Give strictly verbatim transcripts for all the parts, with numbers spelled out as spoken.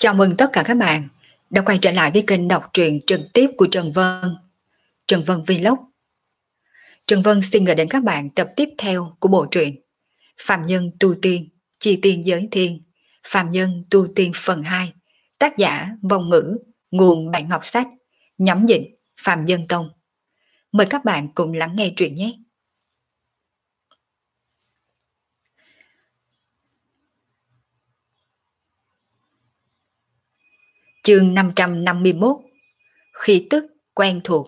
Chào mừng tất cả các bạn đã quay trở lại với kênh đọc truyện trực tiếp của Trần Vân, Trần Vân Vlog. Trần Vân xin gửi đến các bạn tập tiếp theo của bộ truyện Phàm Nhân Tu Tiên, Chi Tiên Giới Thiên, Phàm Nhân Tu Tiên phần hai, tác giả Vong Ngữ, nguồn Bản Ngọc Sách, nhắm dịch Phàm Nhân Tông. Mời các bạn cùng lắng nghe truyện nhé. Chương năm trăm năm mươi mốt. Khí tức quen thuộc.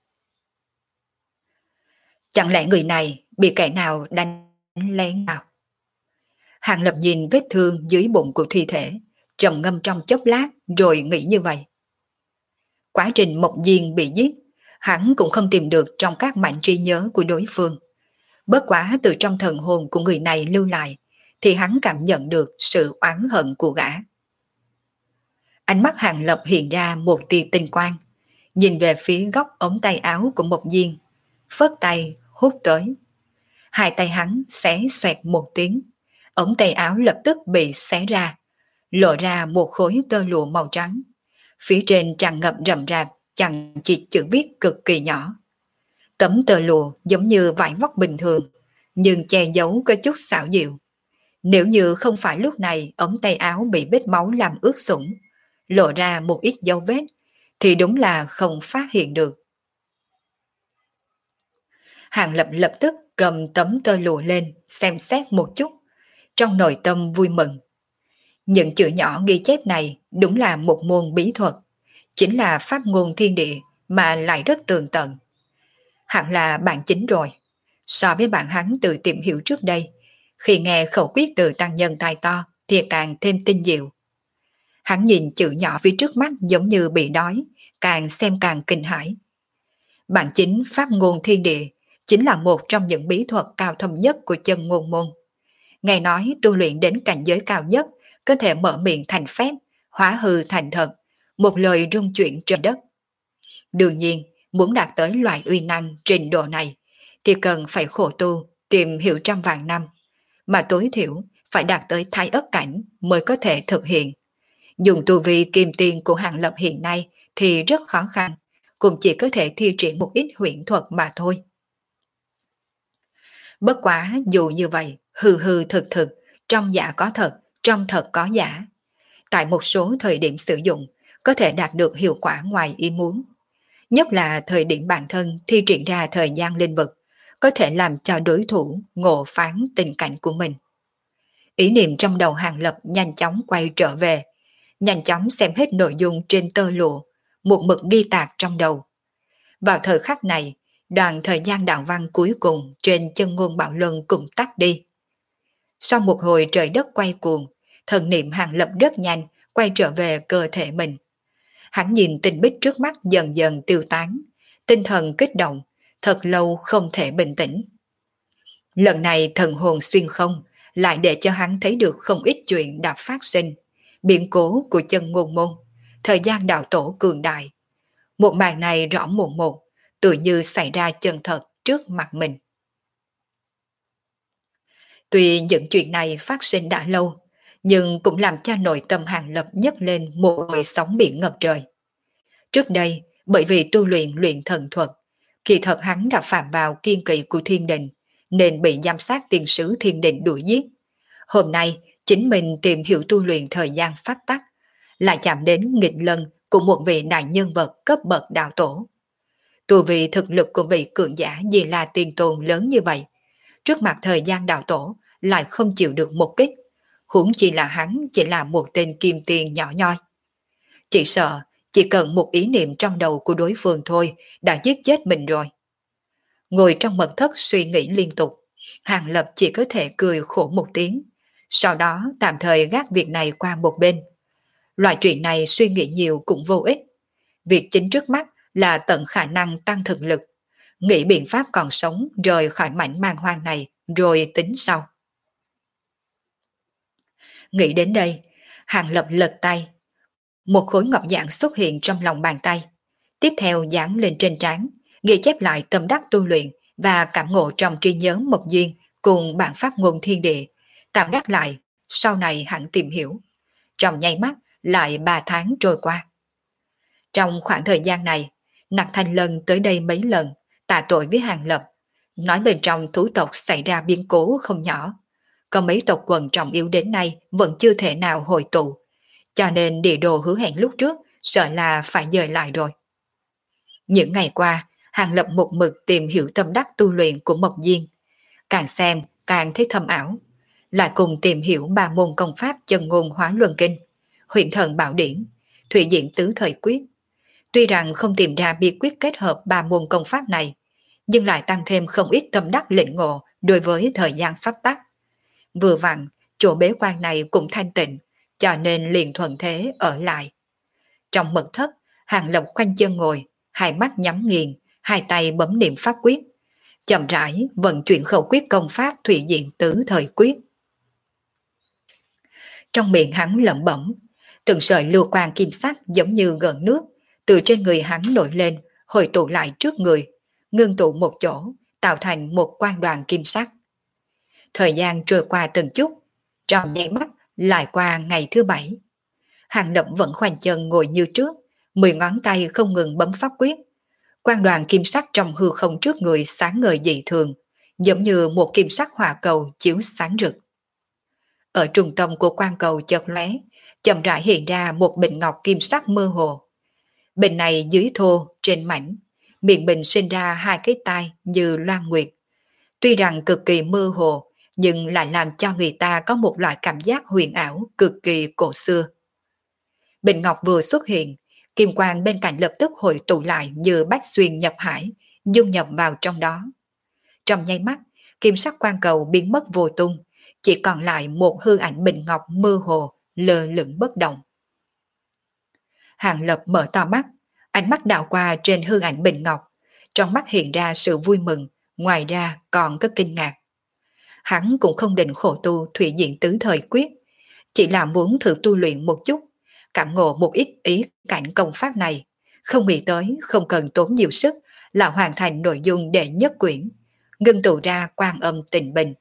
Chẳng lẽ người này bị kẻ nào đánh lén vào? Hàng Lập nhìn vết thương dưới bụng của thi thể, trầm ngâm trong chốc lát rồi nghĩ như vậy. Quá trình Mộc Diên bị giết, hắn cũng không tìm được trong các mảnh trí nhớ của đối phương. Bất quá từ trong thần hồn của người này lưu lại, thì hắn cảm nhận được sự oán hận của gã. Ánh mắt Hàng Lập hiện ra một tia tinh quang, nhìn về phía góc ống tay áo của Mộc Diên, phất tay hút tới. Hai tay hắn xé xoẹt một tiếng, ống tay áo lập tức bị xé ra, lộ ra một khối tơ lụa màu trắng. Phía trên tràn ngập rậm rạp chằng chịt chữ viết cực kỳ nhỏ. Tấm tơ lụa giống như vải vóc bình thường, nhưng che giấu có chút xảo diệu. Nếu như không phải lúc này ống tay áo bị vết máu làm ướt sũng, lộ ra một ít dấu vết, thì đúng là không phát hiện được. Hàng Lập lập tức cầm tấm tơ lụa lên xem xét một chút, trong nội tâm vui mừng. Những chữ nhỏ ghi chép này đúng là một môn bí thuật, chính là pháp ngôn thiên địa mà lại rất tường tận. Hẳn là bạn chính rồi. So với bạn hắn tự tìm hiểu trước đây, khi nghe khẩu quyết từ tăng nhân tài to thì càng thêm tinh diệu. Hắn nhìn chữ nhỏ phía trước mắt giống như bị đói, càng xem càng kinh hãi. Bản chính pháp ngôn thiên địa chính là một trong những bí thuật cao thâm nhất của chân ngôn môn. Nghe nói tu luyện đến cảnh giới cao nhất có thể mở miệng thành phép, hóa hư thành thật, một lời rung chuyển trời đất. Đương nhiên, muốn đạt tới loại uy năng trình độ này thì cần phải khổ tu, tìm hiểu trăm vạn năm, mà tối thiểu phải đạt tới thái ất cảnh mới có thể thực hiện. Dùng tu vi kim tiền của Hàng Lập hiện nay thì rất khó khăn, cũng chỉ có thể thi triển một ít huyễn thuật mà thôi. Bất quá dù như vậy, hư hư thực thực, trong giả có thật, trong thật có giả. Tại một số thời điểm sử dụng, có thể đạt được hiệu quả ngoài ý muốn. Nhất là thời điểm bản thân thi triển ra thời gian linh vực, có thể làm cho đối thủ ngộ phán tình cảnh của mình. Ý niệm trong đầu Hàng Lập nhanh chóng quay trở về, nhanh chóng xem hết nội dung trên tơ lụa, một mực ghi tạc trong đầu. Vào thời khắc này, đoạn thời gian đạo văn cuối cùng trên chân ngôn Bảo Luân cũng tắt đi. Sau một hồi trời đất quay cuồng, thần niệm Hàng Lập rất nhanh quay trở về cơ thể mình. Hắn nhìn tình bích trước mắt dần dần tiêu tán, tinh thần kích động, thật lâu không thể bình tĩnh. Lần này thần hồn xuyên không lại để cho hắn thấy được không ít chuyện đã phát sinh, biến cố của chân ngôn môn, thời gian đạo tổ cường đại. Một màn này rõ mồn một, tự như xảy ra chân thật trước mặt mình. Tuy những chuyện này phát sinh đã lâu, nhưng cũng làm cho nội tâm Hàng Lập nhấc lên một hồi sóng biển ngập trời. Trước đây, bởi vì tu luyện luyện thần thuật, kỳ thật hắn đã phạm vào kiên kỵ của thiên đình, nên bị giám sát tiên sứ thiên đình đuổi giết. Hôm nay, chính mình tìm hiểu tu luyện thời gian pháp tắc, lại chạm đến nghịch lân của một vị đại nhân vật cấp bậc đạo tổ. Tu vì thực lực của vị cường giả Di La Tiên Tôn lớn như vậy, trước mặt thời gian đạo tổ lại không chịu được một kích, huống chỉ là hắn chỉ là một tên kim tiền nhỏ nhoi. Chỉ sợ chỉ cần một ý niệm trong đầu của đối phương thôi đã giết chết mình rồi. Ngồi trong mật thất suy nghĩ liên tục, Hàng Lập chỉ có thể cười khổ một tiếng, sau đó tạm thời gác việc này qua một bên. Loại chuyện này suy nghĩ nhiều cũng vô ích. Việc chính trước mắt là tận khả năng tăng thực lực, nghĩ biện pháp còn sống rời khỏi mảnh man hoang này rồi tính sau. Nghĩ đến đây, Hàng Lập lật tay, một khối ngọc dạng xuất hiện trong lòng bàn tay, tiếp theo dán lên trên trán, ghi chép lại tâm đắc tu luyện và cảm ngộ trong trí nhớ Mộc Duyên cùng bản pháp ngôn thiên địa, tạm gác lại, sau này hẳn tìm hiểu. Trong nháy mắt lại ba tháng trôi qua. Trong khoảng thời gian này, Nặc Thanh Lân tới đây mấy lần, tạ tội với Hàng Lập, nói bên trong thú tộc xảy ra biến cố không nhỏ. Có mấy tộc quần trọng yếu đến nay vẫn chưa thể nào hội tụ, cho nên địa đồ hứa hẹn lúc trước sợ là phải dời lại rồi. Những ngày qua, Hàng Lập một mực tìm hiểu tâm đắc tu luyện của Mộc Diên, càng xem càng thấy thâm ảo, lại cùng tìm hiểu ba môn công pháp chân ngôn hóa luân kinh, huyền thần bảo điển, thủy diện tứ thời quyết. Tuy rằng không tìm ra bí quyết kết hợp ba môn công pháp này, nhưng lại tăng thêm không ít tâm đắc lĩnh ngộ đối với thời gian pháp tắc. Vừa vặn, chỗ bế quan này cũng thanh tịnh, cho nên liền thuận thế ở lại. Trong mật thất, Hàng Lập khoanh chân ngồi, hai mắt nhắm nghiền, hai tay bấm niệm pháp quyết, chậm rãi vận chuyển khẩu quyết công pháp thủy diện tứ thời quyết. Trong miệng hắn lẩm bẩm, từng sợi lưu quang kim sắc giống như gợn nước từ trên người hắn nổi lên, hội tụ lại trước người, ngưng tụ một chỗ, tạo thành một quang đoàn kim sắc. Thời gian trôi qua từng chút, trong nháy mắt lại qua ngày thứ bảy. Hàng Lập vẫn khoanh chân ngồi như trước, mười ngón tay không ngừng bấm pháp quyết. Quang đoàn kim sắc trong hư không trước người sáng ngời dị thường, giống như một kim sắc hỏa cầu chiếu sáng rực. Ở trung tâm của quang cầu chợt lóe, chậm rãi hiện ra một bình ngọc kim sắc mơ hồ. Bình này dưới thô, trên mảnh, miệng bình sinh ra hai cái tai như loan nguyệt. Tuy rằng cực kỳ mơ hồ, nhưng lại làm cho người ta có một loại cảm giác huyền ảo cực kỳ cổ xưa. Bình ngọc vừa xuất hiện, kim quang bên cạnh lập tức hội tụ lại như bách xuyên nhập hải, dung nhập vào trong đó. Trong nháy mắt, kim sắc quang cầu biến mất vô tung, chỉ còn lại một hư ảnh bình ngọc mơ hồ, lơ lửng bất động. Hàng Lập mở to mắt, ánh mắt đảo qua trên hư ảnh bình ngọc, trong mắt hiện ra sự vui mừng, ngoài ra còn có kinh ngạc. Hắn cũng không định khổ tu thủy diện tứ thời quyết, chỉ là muốn thử tu luyện một chút, cảm ngộ một ít ý cảnh công pháp này, không nghĩ tới không cần tốn nhiều sức là hoàn thành nội dung đệ nhất quyển, ngưng tụ ra Quan Âm Tịnh Bình.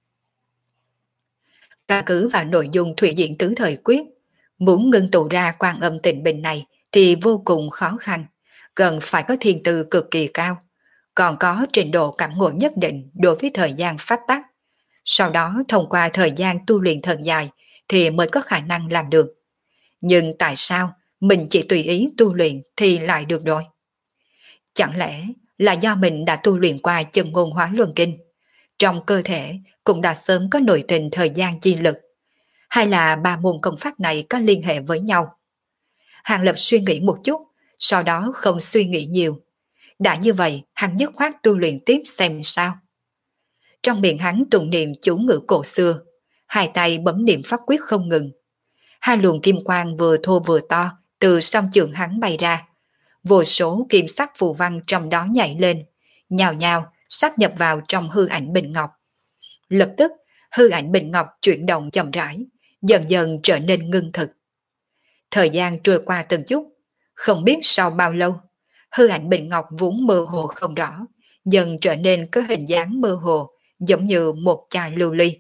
Căn cứ vào nội dung thủy diện tứ thời quyết, muốn ngưng tụ ra Quan Âm Tịnh Bình này thì vô cùng khó khăn, cần phải có thiên tư cực kỳ cao, còn có trình độ cảm ngộ nhất định đối với thời gian pháp tắc. Sau đó thông qua thời gian tu luyện thật dài thì mới có khả năng làm được. Nhưng tại sao mình chỉ tùy ý tu luyện thì lại được rồi? Chẳng lẽ là do mình đã tu luyện qua chân ngôn hóa luân kinh, trong cơ thể cũng đã sớm có nội tình thời gian chi lực, hay là ba môn công pháp này có liên hệ với nhau? Hàng Lập suy nghĩ một chút, sau đó không suy nghĩ nhiều. Đã như vậy, hắn dứt khoát tu luyện tiếp xem sao. Trong miệng hắn tụng niệm chú ngữ cổ xưa, hai tay bấm niệm pháp quyết không ngừng. Hai luồng kim quang vừa thô vừa to từ song trường hắn bay ra. Vô số kim sắc phù văn trong đó nhảy lên, nhào nhào sáp nhập vào trong hư ảnh bình ngọc. Lập tức, hư ảnh bình ngọc chuyển động chậm rãi, dần dần trở nên ngưng thực. Thời gian trôi qua từng chút, không biết sau bao lâu, hư ảnh bình ngọc vốn mơ hồ không rõ, dần trở nên có hình dáng mơ hồ, giống như một chai lưu ly.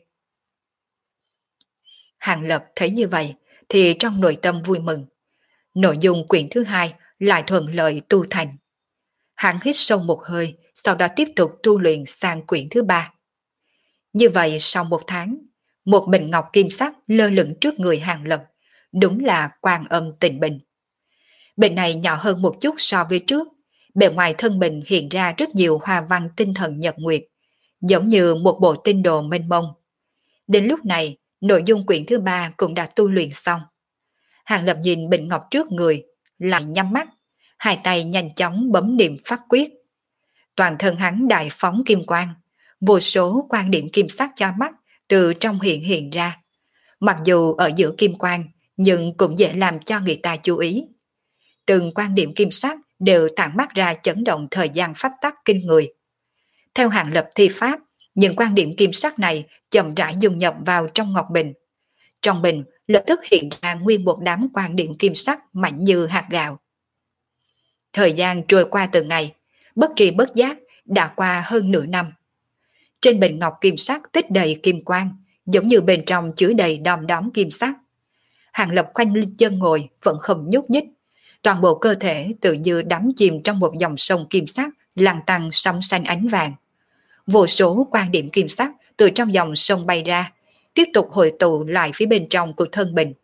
Hàng Lập thấy như vậy thì trong nội tâm vui mừng. Nội dung quyển thứ hai lại thuận lợi tu thành. Hắn hít sâu một hơi, sau đó tiếp tục tu luyện sang quyển thứ ba. Như vậy sau một tháng, một bình ngọc kim sắc lơ lửng trước người Hàng Lập, đúng là Quan Âm Tịnh Bình. Bình này nhỏ hơn một chút so với trước, bề ngoài thân bình hiện ra rất nhiều hoa văn tinh thần nhật nguyệt, giống như một bộ tinh đồ mênh mông. Đến lúc này, nội dung quyển thứ ba cũng đã tu luyện xong. Hàng Lập nhìn bình ngọc trước người, lại nhắm mắt, hai tay nhanh chóng bấm niệm pháp quyết. Toàn thân hắn đại phóng kim quang, vô số quan điểm kim sắc cho mắt từ trong hiện hiện ra. Mặc dù ở giữa kim quang, nhưng cũng dễ làm cho người ta chú ý. Từng quan điểm kim sắc đều tản mắt ra chấn động thời gian pháp tắc kinh người. Theo Hàng Lập thi pháp, những quan điểm kim sắc này chậm rãi dung nhập vào trong ngọc bình. Trong bình lập tức hiện ra nguyên một đám quan điểm kim sắc mạnh như hạt gạo. Thời gian trôi qua từng ngày, bất tri bất giác đã qua hơn nửa năm. Trên bình ngọc kim sắc tích đầy kim quang, giống như bên trong chứa đầy đom đóm kim sắc. Hàng Lập khoanh chân ngồi vẫn không nhúc nhích, toàn bộ cơ thể tự như đắm chìm trong một dòng sông kim sắc lăn tăn sóng xanh ánh vàng. Vô số quan điểm kim sắc từ trong dòng sông bay ra, tiếp tục hội tụ lại phía bên trong của thân bình.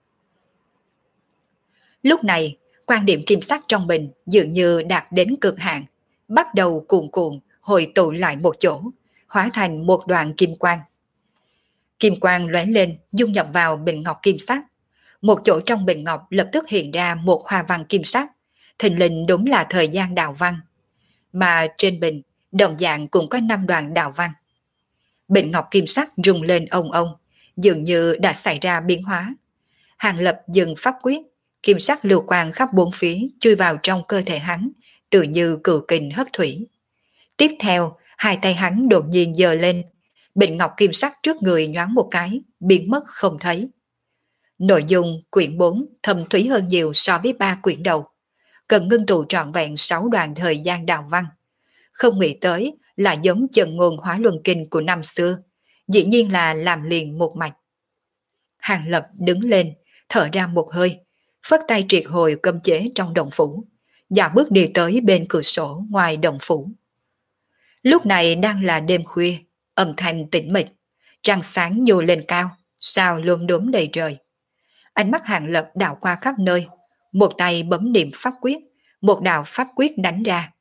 Lúc này, quan điểm kim sắc trong bình dường như đạt đến cực hạn, bắt đầu cuồn cuộn hội tụ lại một chỗ, hóa thành một đoạn kim quang. Kim quang lóe lên dung nhập vào bình ngọc kim sắc. Một chỗ trong bình ngọc lập tức hiện ra một hoa văn kim sắc, thình lình đúng là thời gian đạo văn. Mà trên bình, đồng dạng cũng có năm đoạn đạo văn. Bình ngọc kim sắc rung lên ông ông, dường như đã xảy ra biến hóa. Hàng Lập dừng pháp quyết, kim sắc lưu quang khắp bốn phía chui vào trong cơ thể hắn, tự như cừu kình hấp thủy. Tiếp theo, hai tay hắn đột nhiên giơ lên, bình ngọc kim sắc trước người nhoáng một cái, biến mất không thấy. Nội dung quyển bốn thâm thúy hơn nhiều so với ba quyển đầu, cần ngưng tụ trọn vẹn sáu đoạn thời gian đạo văn. Không nghĩ tới là giống chân ngôn hóa luân kinh của năm xưa, dĩ nhiên là làm liền một mạch. Hàng Lập đứng lên, thở ra một hơi, phất tay triệt hồi cấm chế trong động phủ, dạo bước đi tới bên cửa sổ ngoài động phủ. Lúc này đang là đêm khuya, âm thanh tĩnh mịch, trăng sáng nhô lên cao, sao lốm đốm đầy trời. Ánh mắt Hàng Lập đảo qua khắp nơi, một tay bấm niệm pháp quyết, một đạo pháp quyết đánh ra.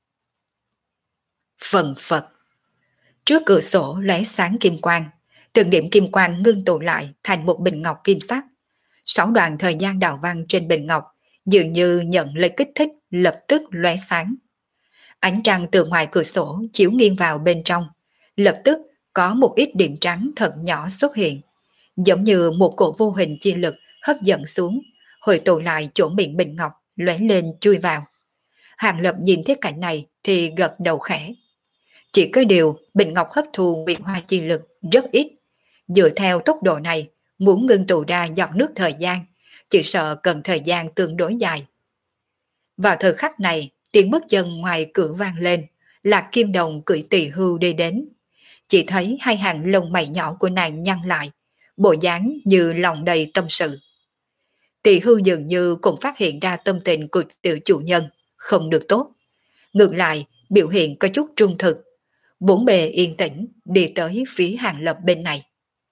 Phần phật. Trước cửa sổ lóe sáng kim quang, từng điểm kim quang ngưng tụ lại thành một bình ngọc kim sắc. Sáu đoạn thời gian đạo văn trên bình ngọc dường như nhận lấy kích thích, lập tức lóe sáng. Ánh trăng từ ngoài cửa sổ chiếu nghiêng vào bên trong, lập tức có một ít điểm trắng thật nhỏ xuất hiện, giống như một cổ vô hình chi lực hấp dẫn xuống, hồi tụ lại chỗ miệng bình ngọc, lóe lên chui vào. Hàng Lập nhìn thấy cảnh này thì gật đầu khẽ. Chỉ có điều bình ngọc hấp thu nguyệt hoa chi lực rất ít, dựa theo tốc độ này, muốn ngưng tụ ra giọt nước thời gian, chỉ sợ cần thời gian tương đối dài. Vào thời khắc này, tiếng bước chân ngoài cửa vang lên, Lạc Kim Đồng cưỡi tỳ hưu đi đến. Chỉ thấy hai hàng lông mày nhỏ của nàng nhăn lại, bộ dáng như lòng đầy tâm sự. Tỳ hưu dường như cũng phát hiện ra tâm tình của tiểu chủ nhân không được tốt. Ngược lại, biểu hiện có chút trung thực. Bốn bề yên tĩnh đi tới phía Hàng Lập bên này.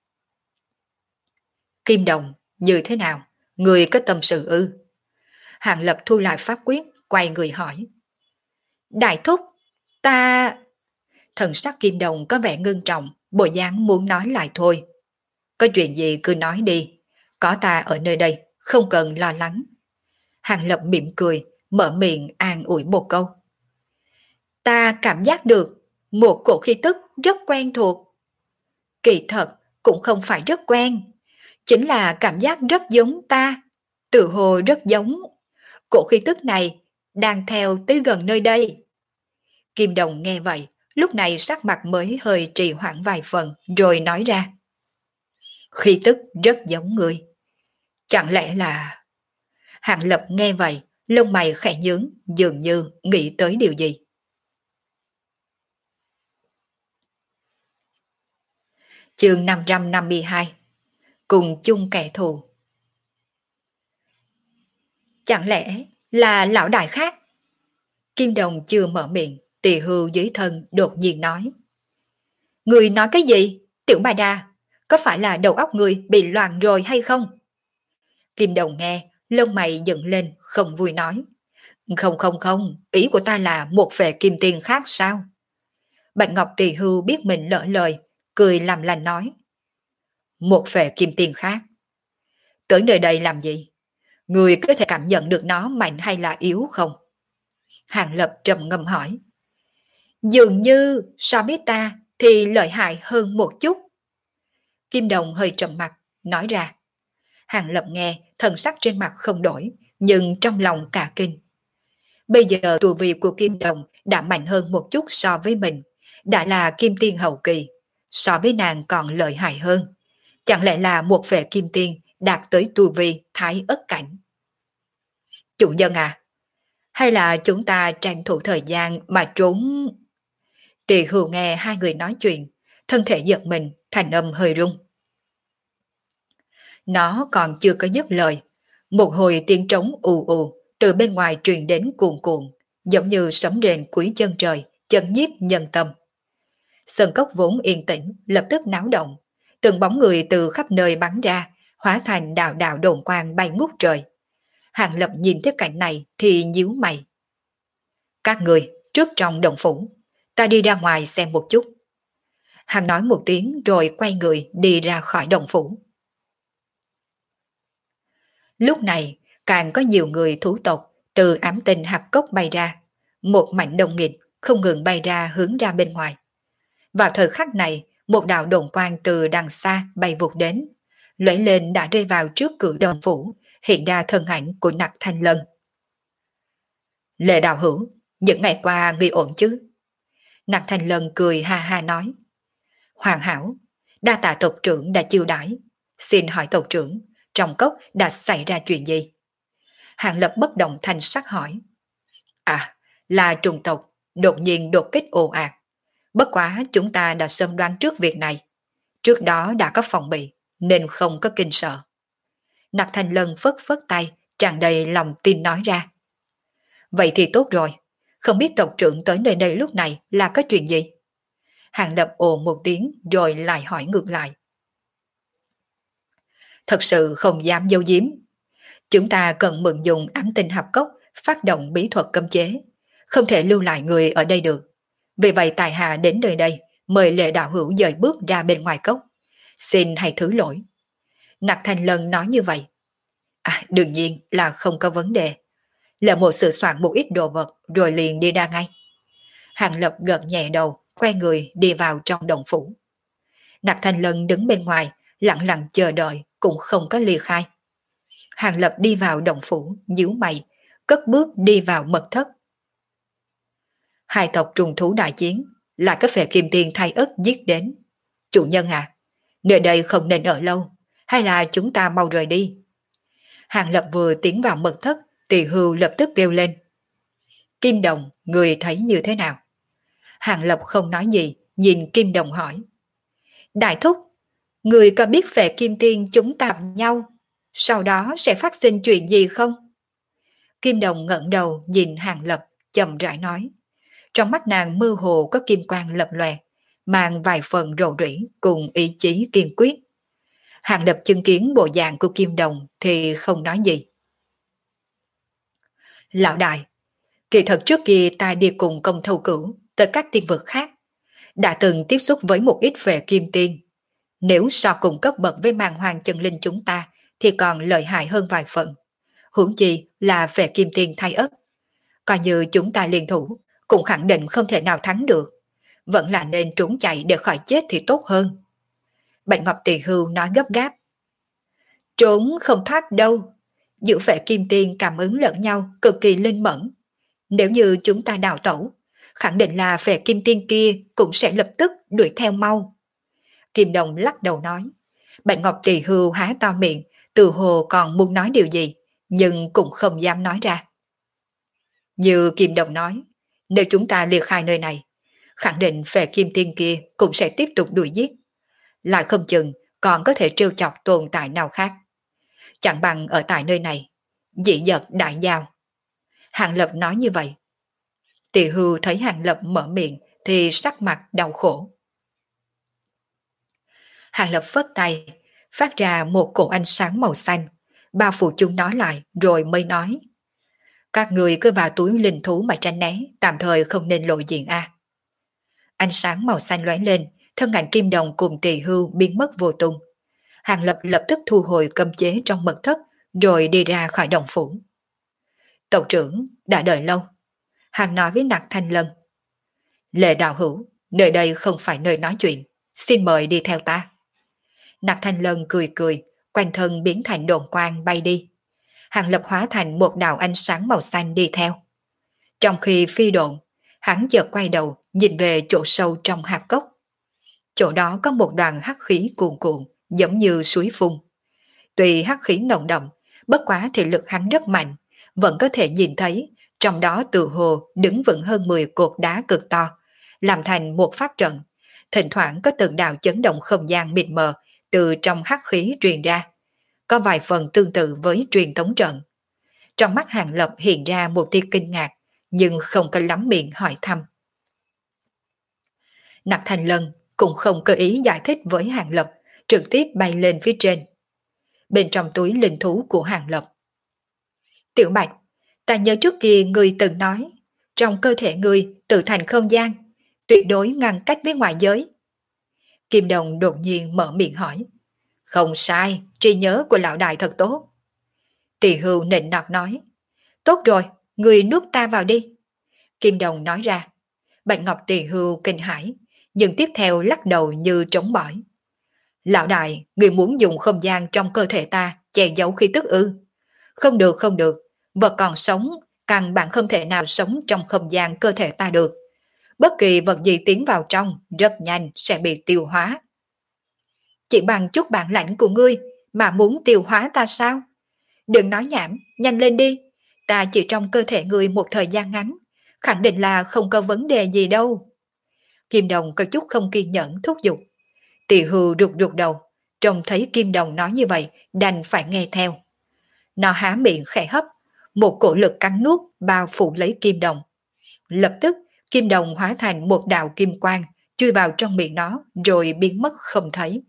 Kim Đồng, như thế nào? Người có tâm sự ư? Hàng Lập thu lại pháp quyết, quay người hỏi. Đại thúc, ta... Thần sắc Kim Đồng có vẻ ngưng trọng, bộ dáng muốn nói lại thôi. Có chuyện gì cứ nói đi, có ta ở nơi đây, không cần lo lắng. Hàng Lập mỉm cười, mở miệng an ủi một câu. Ta cảm giác được một cổ khí tức rất quen thuộc. Kỳ thật cũng không phải rất quen, chính là cảm giác rất giống ta, tự hồ rất giống. Cổ khí tức này đang theo tới gần nơi đây. Kim Đồng nghe vậy, lúc này sắc mặt mới hơi trì hoãn vài phần, rồi nói ra. Khí tức rất giống người. Chẳng lẽ là... Hàng Lập nghe vậy, lông mày khẽ nhướng, dường như nghĩ tới điều gì. Chương năm trăm năm mươi hai. Cùng chung kẻ thù. Chẳng lẽ là lão đại khác? Kim Đồng chưa mở miệng, tỳ hưu dưới thân đột nhiên nói. Người nói cái gì? Tiểu Bà Đà, có phải là đầu óc người bị loạn rồi hay không? Kim Đồng nghe, lông mày dựng lên, không vui nói. Không không không, ý của ta là một phệ kim tiền khác sao? Bạch Ngọc tỳ hưu biết mình lỡ lời, cười làm lành nói. Một phệ kim tiền khác? Tới nơi đây làm gì? Người có thể cảm nhận được nó mạnh hay là yếu không? Hàng Lập trầm ngâm hỏi. Dường như so với ta thì lợi hại hơn một chút. Kim Đồng hơi trầm mặt, nói ra. Hàng Lập nghe, thần sắc trên mặt không đổi, nhưng trong lòng cả kinh. Bây giờ tu vi của Kim Đồng đã mạnh hơn một chút so với mình, đã là kim tiên hậu kỳ, so với nàng còn lợi hại hơn. Chẳng lẽ là một vệ kim tiên đạt tới tu vi thái ất cảnh? Chủ nhân à, hay là chúng ta tranh thủ thời gian mà trốn... Tỳ hưu nghe hai người nói chuyện, thân thể giật mình, thành âm hơi rung. Nó còn chưa có dứt lời, Một hồi tiếng trống ù ù từ bên ngoài truyền đến cuồn cuộn, giống như sấm rền cuối chân trời, chấn nhiếp nhân tâm. Sân cốc vốn yên tĩnh, lập tức náo động. Từng bóng người từ khắp nơi bắn ra, hóa thành đạo đạo đồn quang bay ngút trời. Hàng Lập nhìn thấy cảnh này thì nhíu mày. Các người, trước trong đồng phủ, ta đi ra ngoài xem một chút. Hàng nói một tiếng rồi quay người đi ra khỏi đồng phủ. Lúc này, càng có nhiều người thú tộc từ ám tinh hạp cốc bay ra. Một mảnh đông nghịt không ngừng bay ra hướng ra bên ngoài. Vào thời khắc này, một đạo đồn quang từ đằng xa bay vụt đến, lóe lên đã rơi vào trước cửa đồng phủ, hiện ra thân ảnh của Nặc Thanh Lân. Lệ đạo hữu, những ngày qua nghi ổn chứ? Nặc Thanh Lân cười ha ha nói. Hoàn hảo, đa tạ tộc trưởng đã chiêu đãi. Xin hỏi tộc trưởng, trong cốc đã xảy ra chuyện gì? Hàng Lập bất động thanh sắc hỏi. À, là trùng tộc, đột nhiên đột kích ồ ạt. Bất quá chúng ta đã sớm đoán trước việc này. Trước đó đã có phòng bị, nên không có kinh sợ. Nặc Thanh Lân phất phất tay, tràn đầy lòng tin nói ra. Vậy thì tốt rồi, không biết tộc trưởng tới nơi đây lúc này là có chuyện gì? Hàng Lập ồ một tiếng rồi lại hỏi ngược lại. Thật sự không dám giấu giếm. Chúng ta cần mượn dùng ám tinh hạp cốc phát động bí thuật cấm chế, không thể lưu lại người ở đây được. Vì vậy tài hạ đến nơi đây mời Lệ đạo hữu dời bước ra bên ngoài cốc. Xin hãy thứ lỗi. Nặc Thanh Lân nói như vậy. À, đương nhiên là không có vấn đề. Lệ một sự soạn một ít đồ vật rồi liền đi ra ngay. Hàng Lập gật nhẹ đầu, quay người đi vào trong động phủ. Nặc Thanh Lân đứng bên ngoài, lặng lặng chờ đợi, cũng không có ly khai. Hàng Lập đi vào động phủ, nhíu mày, cất bước đi vào mật thất. Hai tộc trùng thú đại chiến, là cái phệ kim tiên thay ức giết đến. Chủ nhân à, nơi đây không nên ở lâu, hay là chúng ta mau rời đi? Hàng Lập vừa tiến vào mật thất, Tỳ Hưu lập tức kêu lên. Kim Đồng, người thấy như thế nào? Hàng Lập không nói gì, nhìn Kim Đồng hỏi. Đại thúc, người có biết phệ kim tiên chúng ta nhau, sau đó sẽ phát sinh chuyện gì không? Kim Đồng ngẩng đầu nhìn Hàng Lập, chậm rãi nói. Trong mắt nàng mơ hồ có kim quang lập lòe, mang vài phần rầu rĩ cùng ý chí kiên quyết. Hàng Lập chứng kiến bộ dạng của Kim Đồng thì không nói gì. Lão đại, kỳ thật trước kia ta đi cùng công thâu cửu tới các tiên vực khác, đã từng tiếp xúc với một ít về kim tiên. Nếu so cùng cấp bậc với màn hoàng chân linh chúng ta thì còn lợi hại hơn vài phần. Huống chi là về kim tiên thay ất. Coi như chúng ta liên thủ cũng khẳng định không thể nào thắng được. Vẫn là nên trốn chạy để khỏi chết thì tốt hơn. Bạch Ngọc Tỳ Hưu nói gấp gáp. Trốn không thoát đâu. Giữa vệ kim tiên cảm ứng lẫn nhau cực kỳ linh mẫn. Nếu như chúng ta đào tẩu, khẳng định là vệ kim tiên kia cũng sẽ lập tức đuổi theo mau. Kim Đồng lắc đầu nói. Bạch Ngọc Tỳ Hưu há to miệng, từ hồ còn muốn nói điều gì, nhưng cũng không dám nói ra. Như Kim Đồng nói, nếu chúng ta liệt khai nơi này, khẳng định về kim tiên kia cũng sẽ tiếp tục đuổi giết. Lại không chừng còn có thể trêu chọc tồn tại nào khác. Chẳng bằng ở tại nơi này, dị dật đại giao. Hàng Lập nói như vậy. Tỳ Hưu thấy Hàng Lập mở miệng thì sắc mặt đau khổ. Hàng Lập phất tay, phát ra một cổ ánh sáng màu xanh, bao phủ chúng nó lại rồi mới nói. Các người cứ vào túi linh thú mà tránh né, tạm thời không nên lộ diện a. Ánh sáng màu xanh lóe lên, thân ảnh Kim Đồng cùng Tỳ Hưu biến mất vô tung. Hàng Lập lập tức thu hồi cấm chế trong mật thất, rồi đi ra khỏi đồng phủ. Tộc trưởng đã đợi lâu. Hàng nói với Nặc Thanh Lân. Lệ đạo hữu, nơi đây không phải nơi nói chuyện, xin mời đi theo ta. Nặc Thanh Lân cười cười, quanh thân biến thành đồn quang bay đi. Hàng Lập hóa thành một đạo ánh sáng màu xanh đi theo. Trong khi phi độn, hắn chợt quay đầu nhìn về chỗ sâu trong hạp cốc. Chỗ đó có một đoàn hắc khí cuồn cuộn, giống như suối phun. Tuy hắc khí nồng đậm, bất quá thì lực hắn rất mạnh, vẫn có thể nhìn thấy trong đó tự hồ đứng vững hơn mười cột đá cực to, làm thành một pháp trận. Thỉnh thoảng có từng đạo chấn động không gian mịt mờ từ trong hắc khí truyền ra. có vài phần tương tự với truyền tống trận. Trong mắt Hàng Lập hiện ra một tia kinh ngạc, nhưng không có lắm miệng hỏi thăm. Nạp Thành Lân cũng không cơ ý giải thích với Hàng Lập, trực tiếp bay lên phía trên. Bên trong túi linh thú của Hàng Lập. Tiểu Bạch, ta nhớ trước kia ngươi từng nói, trong cơ thể ngươi tự thành không gian, tuyệt đối ngăn cách với ngoại giới. Kim Đồng đột nhiên mở miệng hỏi. Không sai, trí nhớ của lão đại thật tốt. Tỳ Hưu nịnh nọt nói. Tốt rồi, ngươi nuốt ta vào đi. Kim Đồng nói ra. Bạch Ngọc Tỳ Hưu kinh hãi, nhưng tiếp theo lắc đầu như trống bỏi. Lão đại, ngươi muốn dùng không gian trong cơ thể ta che giấu khí tức ư? Không được, không được, vật còn sống, căn bản không thể nào sống trong không gian cơ thể ta được. Bất kỳ vật gì tiến vào trong, rất nhanh sẽ bị tiêu hóa. Chỉ bằng chút bản lãnh của ngươi mà muốn tiêu hóa ta sao? Đừng nói nhảm, nhanh lên đi. Ta chỉ trong cơ thể ngươi một thời gian ngắn, khẳng định là không có vấn đề gì đâu. Kim Đồng có chút không kiên nhẫn thúc giục. Tỳ Hưu rụt rụt đầu, trông thấy Kim Đồng nói như vậy, đành phải nghe theo. Nó há miệng khẽ hấp, một cổ lực cắn nuốt bao phủ lấy Kim Đồng. Lập tức, Kim Đồng hóa thành một đạo kim quang, chui vào trong miệng nó rồi biến mất không thấy.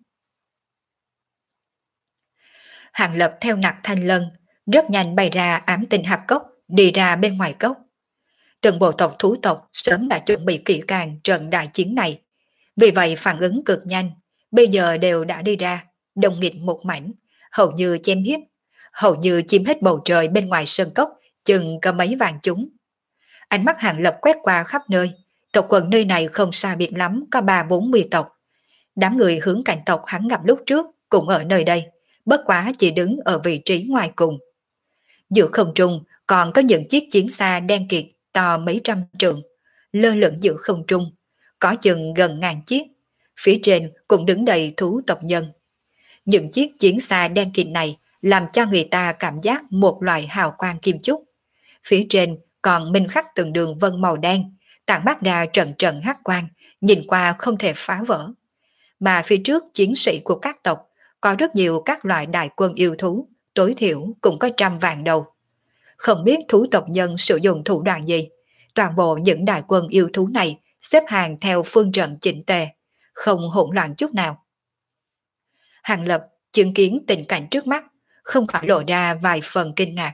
Hàng Lập theo Nặc Thanh Lân, rất nhanh bay ra ám tinh hạp cốc, đi ra bên ngoài cốc. Từng bộ tộc thú tộc sớm đã chuẩn bị kỹ càng trận đại chiến này, vì vậy phản ứng cực nhanh, bây giờ đều đã đi ra, đồng nghịch một mảnh, hầu như chém hiếp, hầu như chiếm hết bầu trời bên ngoài sơn cốc, chừng có mấy vạn chúng. Ánh mắt Hàng Lập quét qua khắp nơi, tộc quần nơi này không xa biệt lắm, có ba bốn mươi tộc. Đám người hướng cảnh tộc hắn gặp lúc trước cũng ở nơi đây, bất quá chỉ đứng ở vị trí ngoài cùng. Giữa không trung còn có những chiếc chiến xa đen kịt to mấy trăm trượng, lơ lửng giữa không trung, có chừng gần ngàn chiếc. Phía trên cũng đứng đầy thú tộc nhân. Những chiếc chiến xa đen kịt này làm cho người ta cảm giác một loại hào quang kim chúc. Phía trên còn minh khắc từng đường vân màu đen, tản mát ra trận trận hắc quang, nhìn qua không thể phá vỡ. Mà phía trước chiến sĩ của các tộc có rất nhiều các loại đại quân yêu thú, tối thiểu cũng có trăm vạn đầu. Không biết thú tộc nhân sử dụng thủ đoạn gì, toàn bộ những đại quân yêu thú này xếp hàng theo phương trận chỉnh tề, không hỗn loạn chút nào. Hàng Lập chứng kiến tình cảnh trước mắt, không khỏi lộ ra vài phần kinh ngạc.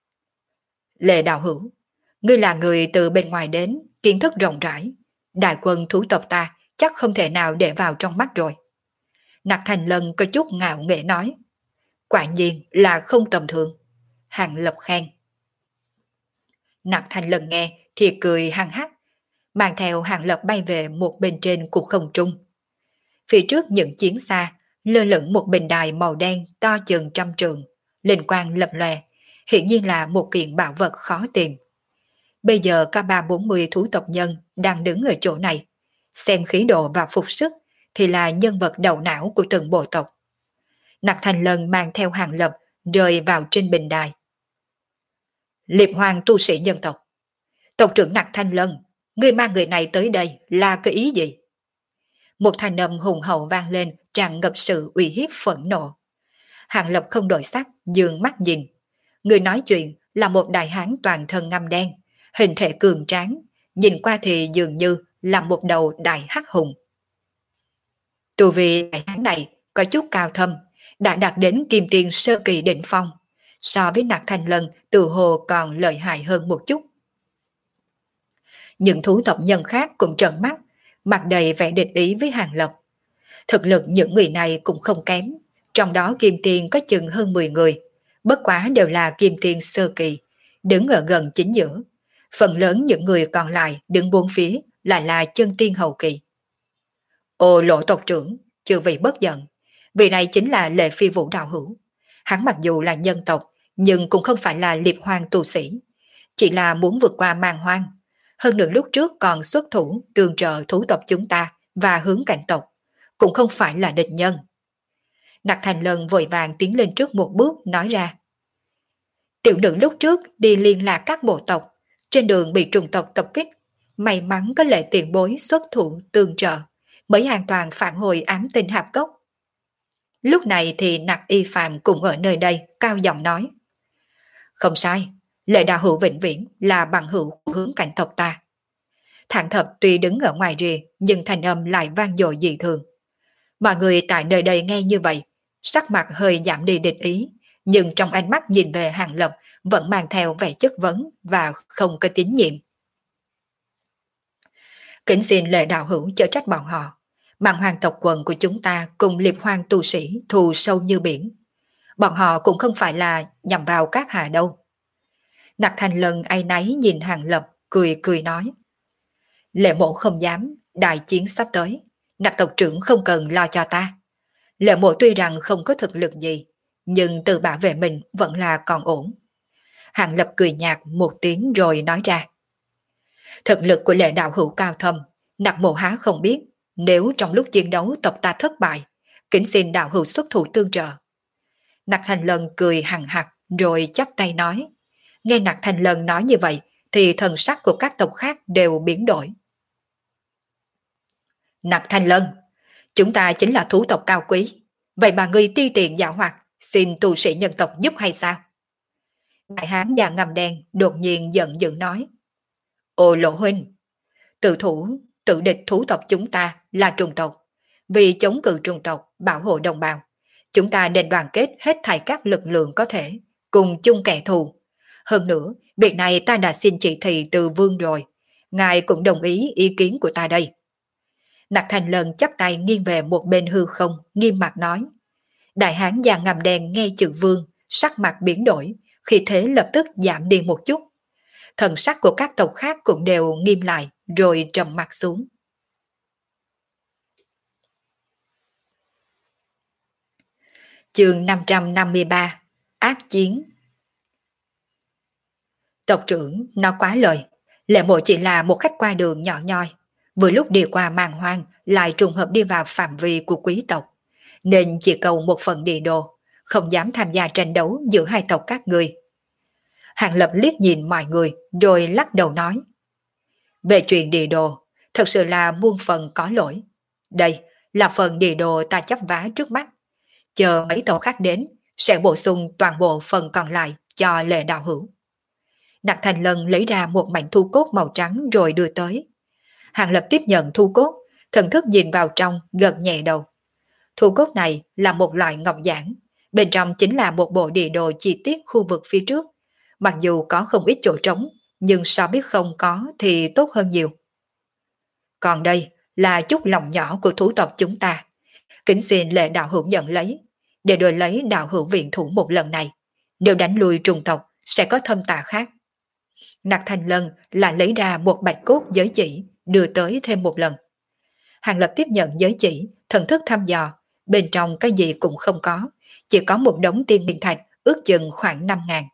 Lệ đạo hữu, ngươi là người từ bên ngoài đến, kiến thức rộng rãi, đại quân thú tộc ta chắc không thể nào để vào trong mắt rồi. Nặc Thành Lân có chút ngạo nghễ nói. Quả nhiên là không tầm thường. Hàng Lập khen. Nặc Thành Lân nghe thì cười hăng hắc, mang theo Hàng Lập bay về một bên trên cục không trung. Phía trước những chiến xa, lơ lửng một bình đài màu đen to chừng trăm trượng, linh quang lập lòe, hiển nhiên là một kiện bảo vật khó tìm. Bây giờ có ba bốn mươi thú tộc nhân đang đứng ở chỗ này, xem khí độ và phục sức thì là nhân vật đầu não của từng bộ tộc. Nặc Thành Lân mang theo Hàng Lập rơi vào trên bình đài. Liệp Hoàng tu sĩ nhân tộc, tộc trưởng Nặc Thanh Lân, ngươi mang người này tới đây là cái ý gì? Một thanh âm hùng hậu vang lên, tràn ngập sự uy hiếp phẫn nộ. Hàng Lập không đổi sắc, dường mắt nhìn. Người nói chuyện là một đại hán toàn thân ngăm đen, hình thể cường tráng, nhìn qua thì dường như là một đầu đại hắc hùng. Tu vi đại hán này có chút cao thâm, đã đạt đến kim tiên sơ kỳ đỉnh phong, so với Nặc Thanh Lân từ hồ còn lợi hại hơn một chút. Những thú tộc nhân khác cũng trợn mắt, mặt đầy vẻ địch ý với Hàng Lập. Thực lực những người này cũng không kém, trong đó kim tiên có chừng hơn mười người, bất quá đều là kim tiên sơ kỳ, đứng ở gần chính giữa. Phần lớn những người còn lại đứng bốn phía lại là chân tiên hậu kỳ. Ô Lộ tộc trưởng, chư vị bất giận, vị này chính là Lệ Phi Vũ đạo hữu. Hắn mặc dù là nhân tộc, nhưng cũng không phải là liệp hoang tu sĩ, chỉ là muốn vượt qua màn hoang. Hơn nữa lúc trước còn xuất thủ tương trợ thú tộc chúng ta và hướng cảnh tộc, cũng không phải là địch nhân. Nặc Thành Lân vội vàng tiến lên trước một bước nói ra. Tiểu nữ lúc trước đi liên lạc các bộ tộc, trên đường bị trùng tộc tập kích, may mắn có Lệ tiền bối xuất thủ tương trợ, mới an toàn phản hồi ám tinh hạp cốc. Lúc này thì Nặc Y Phàm cũng ở nơi đây cao giọng nói. Không sai, Lệ đạo hữu vĩnh viễn là bằng hữu của hướng cảnh tộc ta. Thản Thập tuy đứng ở ngoài rìa nhưng thanh âm lại vang dội dị thường. Mọi người tại nơi đây nghe như vậy, sắc mặt hơi giảm đi địch ý, nhưng trong ánh mắt nhìn về Hàng Lập vẫn mang theo vẻ chất vấn và không có tín nhiệm. Kính xin Lệ đạo hữu chớ trách bọn họ. Mạng hoàng tộc quần của chúng ta cùng liệp hoang tu sĩ thù sâu như biển. Bọn họ cũng không phải là nhằm vào các hạ đâu. Nặc Thành Lân áy náy nhìn Hàng Lập, cười cười nói. Lệ mộ không dám, đại chiến sắp tới. Nặc tộc trưởng không cần lo cho ta. Lệ mộ tuy rằng không có thực lực gì, nhưng tự bảo vệ mình vẫn là còn ổn. Hàng Lập cười nhạt một tiếng rồi nói ra. Thực lực của Lệ đạo hữu cao thâm, Nặc mộ há không biết. Nếu trong lúc chiến đấu tộc ta thất bại, kính xin đạo hữu xuất thủ tương trợ. Nặc Thành Lân cười hằng hặc rồi chắp tay nói. Nghe Nặc Thành Lân nói như vậy thì thần sắc của các tộc khác đều biến đổi. Nặc Thành Lân, chúng ta chính là thú tộc cao quý. Vậy mà ngươi ti tiện dạo hoạt, xin tu sĩ nhân tộc giúp hay sao? Đại hán da ngầm đen đột nhiên giận dữ nói. Ô Lộ huynh, tự thủ, tự địch thú tộc chúng ta là trùng tộc. Vì chống cự trùng tộc, bảo hộ đồng bào, chúng ta nên đoàn kết hết thảy các lực lượng có thể, cùng chung kẻ thù. Hơn nữa, việc này ta đã xin chỉ thị từ vương rồi. Ngài cũng đồng ý ý kiến của ta đây. Nặc Thành Lân chắp tay nghiêng về một bên hư không, nghiêm mặt nói. Đại hán da ngầm đen nghe chữ vương, sắc mặt biến đổi, khi thế lập tức giảm đi một chút. Thần sắc của các tộc khác cũng đều nghiêm lại, rồi trầm mặt xuống. Chương năm trăm năm mươi ba. Ác chiến. Tộc trưởng nói quá lời. Lệ mộ chỉ là một khách qua đường nhỏ nhoi, vừa lúc đi qua màn hoang lại trùng hợp đi vào phạm vi của quý tộc, nên chỉ cầu một phần địa đồ, không dám tham gia tranh đấu giữa hai tộc các người. Hàng Lập liếc nhìn mọi người rồi lắc đầu nói. Về chuyện địa đồ, thật sự là muôn phần có lỗi. Đây là phần địa đồ ta chấp vá trước mắt. Chờ mấy tộc khác đến, sẽ bổ sung toàn bộ phần còn lại cho Lệ đạo hữu. Nặc Thành Lân lấy ra một mảnh thu cốt màu trắng rồi đưa tới. Hàng Lập tiếp nhận thu cốt, thần thức nhìn vào trong, gật nhẹ đầu. Thu cốt này là một loại ngọc giản, bên trong chính là một bộ địa đồ chi tiết khu vực phía trước. Mặc dù có không ít chỗ trống, nhưng so biết không có thì tốt hơn nhiều. Còn đây là chút lòng nhỏ của thú tộc chúng ta. Kính xin Lệ đạo hữu nhận lấy, để đổi lấy đạo hữu viện thủ một lần này. Nếu đánh lui trùng tộc, sẽ có thâm tà khác. Nặc Thành Lân lại lấy ra một bạch cốt giới chỉ, đưa tới thêm một lần. Hàng Lập tiếp nhận giới chỉ, thần thức thăm dò, bên trong cái gì cũng không có, chỉ có một đống tiên nguyên thạch ước chừng khoảng năm ngàn.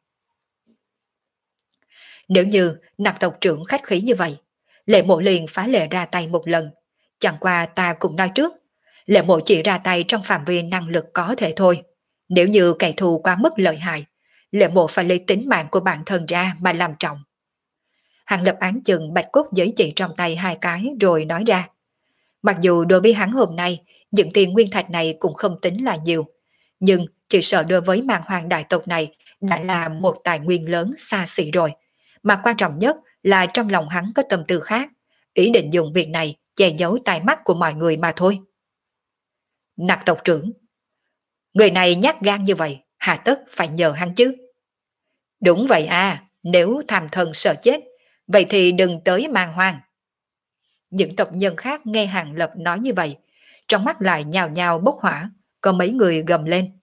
Nếu như Nặc tộc trưởng khách khí như vậy, Lệ mộ liền phá lệ ra tay một lần. Chẳng qua ta cũng nói trước, Lệ mộ chỉ ra tay trong phạm vi năng lực có thể thôi. Nếu như kẻ thù quá mức lợi hại, Lệ mộ phải lấy tính mạng của bản thân ra mà làm trọng. Hàng Lập án chừng bạch cốt giới chỉ trong tay hai cái rồi nói ra. Mặc dù đối với hắn hôm nay, những tiền nguyên thạch này cũng không tính là nhiều, nhưng chỉ sợ đối với màn hoàng đại tộc này đã là một tài nguyên lớn xa xỉ rồi. Mà quan trọng nhất là trong lòng hắn có tâm tư khác, ý định dùng việc này che giấu tai mắt của mọi người mà thôi. Nặc tộc trưởng, người này nhát gan như vậy, hà tất phải nhờ hắn chứ? Đúng vậy à, nếu tham thần sợ chết, vậy thì đừng tới màn hoang. Những tộc nhân khác nghe Hàng Lập nói như vậy, trong mắt lại nhào nhào bốc hỏa, có mấy người gầm lên.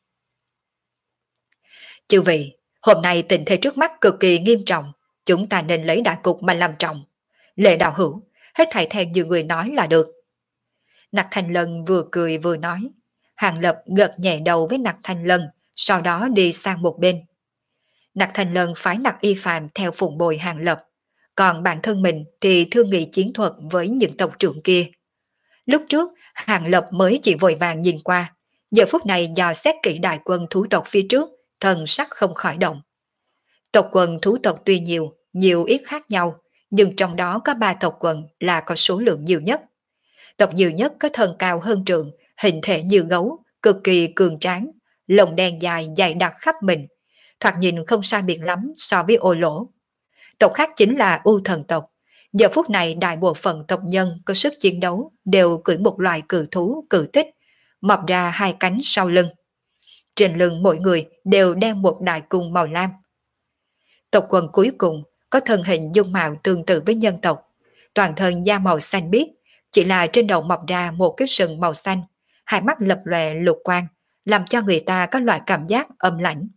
Chư vị, hôm nay tình thế trước mắt cực kỳ nghiêm trọng, chúng ta nên lấy đại cục mà làm trọng. Lệ đạo hữu, hết thảy theo như người nói là được. Nặc Thành Lân vừa cười vừa nói. Hàng Lập gật nhẹ đầu với Nặc Thành Lân, sau đó đi sang một bên. Nặc Thành Lân phái Nặc Y Phàm theo phụng bồi Hàng Lập, còn bản thân mình thì thương nghị chiến thuật với những tộc trưởng kia. Lúc trước, Hàng Lập mới chỉ vội vàng nhìn qua, giờ phút này dò xét kỹ đại quân thú tộc phía trước, thần sắc không khỏi động. Tộc quần thú tộc tuy nhiều, nhiều ít khác nhau, nhưng trong đó có ba tộc quần là có số lượng nhiều nhất. Tộc nhiều nhất có thân cao hơn trượng, hình thể như gấu, cực kỳ cường tráng, lồng đen dài dày đặc khắp mình, thoạt nhìn không sai biệt lắm so với Ô Lỗ. Tộc khác chính là U Thần tộc. Giờ phút này đại bộ phận tộc nhân có sức chiến đấu đều cưỡi một loài cự thú cự tích, mọc ra hai cánh sau lưng. Trên lưng mỗi người đều đeo một đại cung màu lam. Tộc quần cuối cùng có thân hình dung mạo tương tự với nhân tộc, toàn thân da màu xanh biếc, chỉ là trên đầu mọc ra một cái sừng màu xanh, hai mắt lập lòe lục quang, làm cho người ta có loại cảm giác âm lãnh.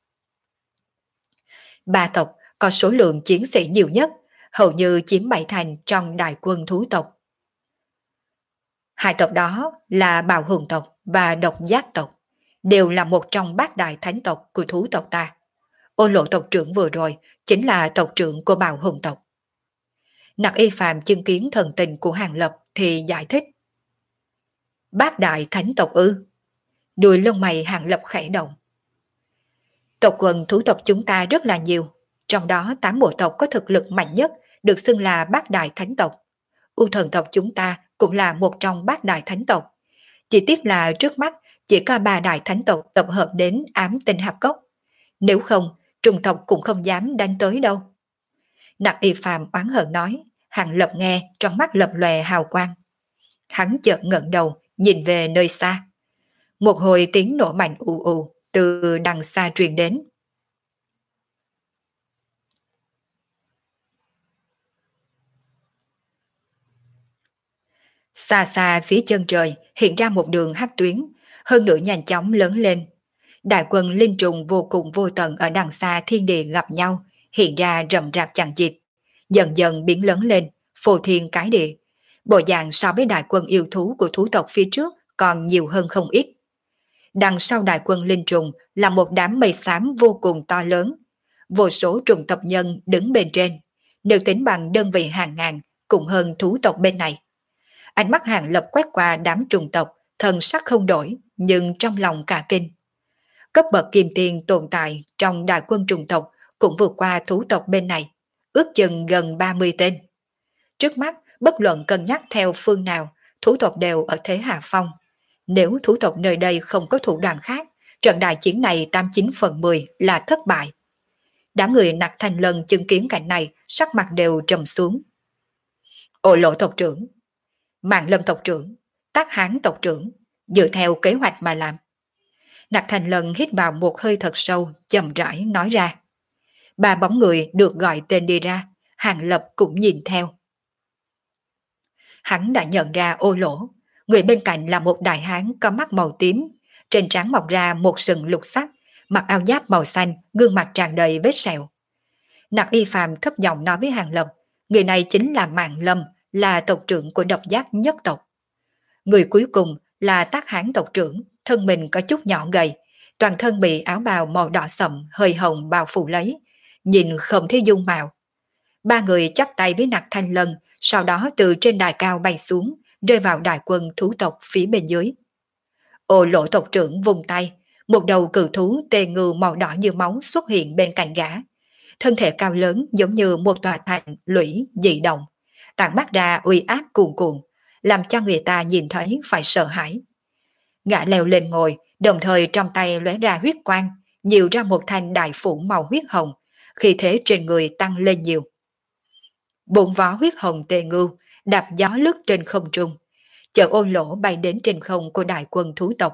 Ba tộc có số lượng chiến sĩ nhiều nhất, hầu như chiếm bảy thành trong đại quân thú tộc. Hai tộc đó là Bào Hùng tộc và Độc Giác tộc, đều là một trong bát đại thánh tộc của thú tộc ta. Ô Lộ tộc trưởng vừa rồi chính là tộc trưởng của Bào Hùng tộc. Nặc Y Phàm chứng kiến thần tình của Hàng Lập thì giải thích. Bát đại thánh tộc ư? Đuôi lông mày Hàng Lập khẽ động. Tộc quần thú tộc chúng ta rất là nhiều, trong đó tám bộ tộc có thực lực mạnh nhất được xưng là bát đại thánh tộc. U Thần tộc chúng ta cũng là một trong bát đại thánh tộc. Chỉ tiếc là trước mắt chỉ có ba đại thánh tộc tập hợp đến ám tinh hạp cốc. Nếu không, trùng tộc cũng không dám đánh tới đâu. Nặc Y Phàm oán hận nói. Hàng Lập nghe trong mắt lập lòe hào quang. Hắn chợt ngẩng đầu nhìn về nơi xa. Một hồi tiếng nổ mạnh ù ù từ đằng xa truyền đến. Xa xa phía chân trời hiện ra một đường hắc tuyến, hơn nữa nhanh chóng lớn lên. Đại quân linh trùng vô cùng vô tận ở đằng xa thiên địa gặp nhau, hiện ra rầm rạp chằng chịt, dần dần biến lớn lên, phô thiên cái địa. Bộ dạng so với đại quân yêu thú của thú tộc phía trước còn nhiều hơn không ít. Đằng sau đại quân linh trùng là một đám mây xám vô cùng to lớn, vô số trùng tộc nhân đứng bên trên, nếu tính bằng đơn vị hàng ngàn cũng hơn thú tộc bên này. Ánh mắt Hàng Lập quét qua đám trùng tộc, thần sắc không đổi, nhưng trong lòng cả kinh. Cấp bậc kim tiền tồn tại trong đại quân trùng tộc cũng vượt qua thú tộc bên này, ước chừng gần ba mươi tên. Trước mắt, bất luận cân nhắc theo phương nào, thú tộc đều ở thế hạ phong. Nếu thú tộc nơi đây không có thủ đoạn khác, trận đại chiến này tám chín phần mười là thất bại. Đám người Nặc Thanh Lân chứng kiến cảnh này, sắc mặt đều trầm xuống. Ô Lộ tộc trưởng, Mạng Lâm tộc trưởng, Tác Hán tộc trưởng, dựa theo kế hoạch mà làm. Nặc Thanh Lân hít vào một hơi thật sâu, chậm rãi nói ra. Ba bóng người được gọi tên đi ra, Hàng Lập cũng nhìn theo. Hắn đã nhận ra Ô Lỗ, người bên cạnh là một đại hán có mắt màu tím, trên trán mọc ra một sừng lục sắc, mặc áo giáp màu xanh, gương mặt tràn đầy vết sẹo. Nặc Y Phàm thấp giọng nói với Hàng Lập, người này chính là Mạng Lâm, là tộc trưởng của Độc Giác nhất tộc. Người cuối cùng là Tác Hán tộc trưởng, thân mình có chút nhỏ gầy, toàn thân bị áo bào màu đỏ sậm hơi hồng bao phủ lấy, nhìn không thấy dung mạo. Ba người chắp tay với Nặc Thanh Lân, sau đó từ trên đài cao bay xuống, rơi vào đại quân thú tộc phía bên dưới. Ô Lộ tộc trưởng vùng tay, một đầu cự thú tê ngư màu đỏ như máu xuất hiện bên cạnh gã. Thân thể cao lớn giống như một tòa thành lũy dị động, tản mát ra uy áp cuồn cuộn, làm cho người ta nhìn thấy phải sợ hãi. Gã leo lên ngồi, đồng thời trong tay lóe ra huyết quang, nhiều ra một thanh đại phủ màu huyết hồng, khí thế trên người tăng lên nhiều. Bốn vó huyết hồng tê ngưu đạp gió lướt trên không trung, chở Ô Lỗ bay đến trên không của đại quân thú tộc.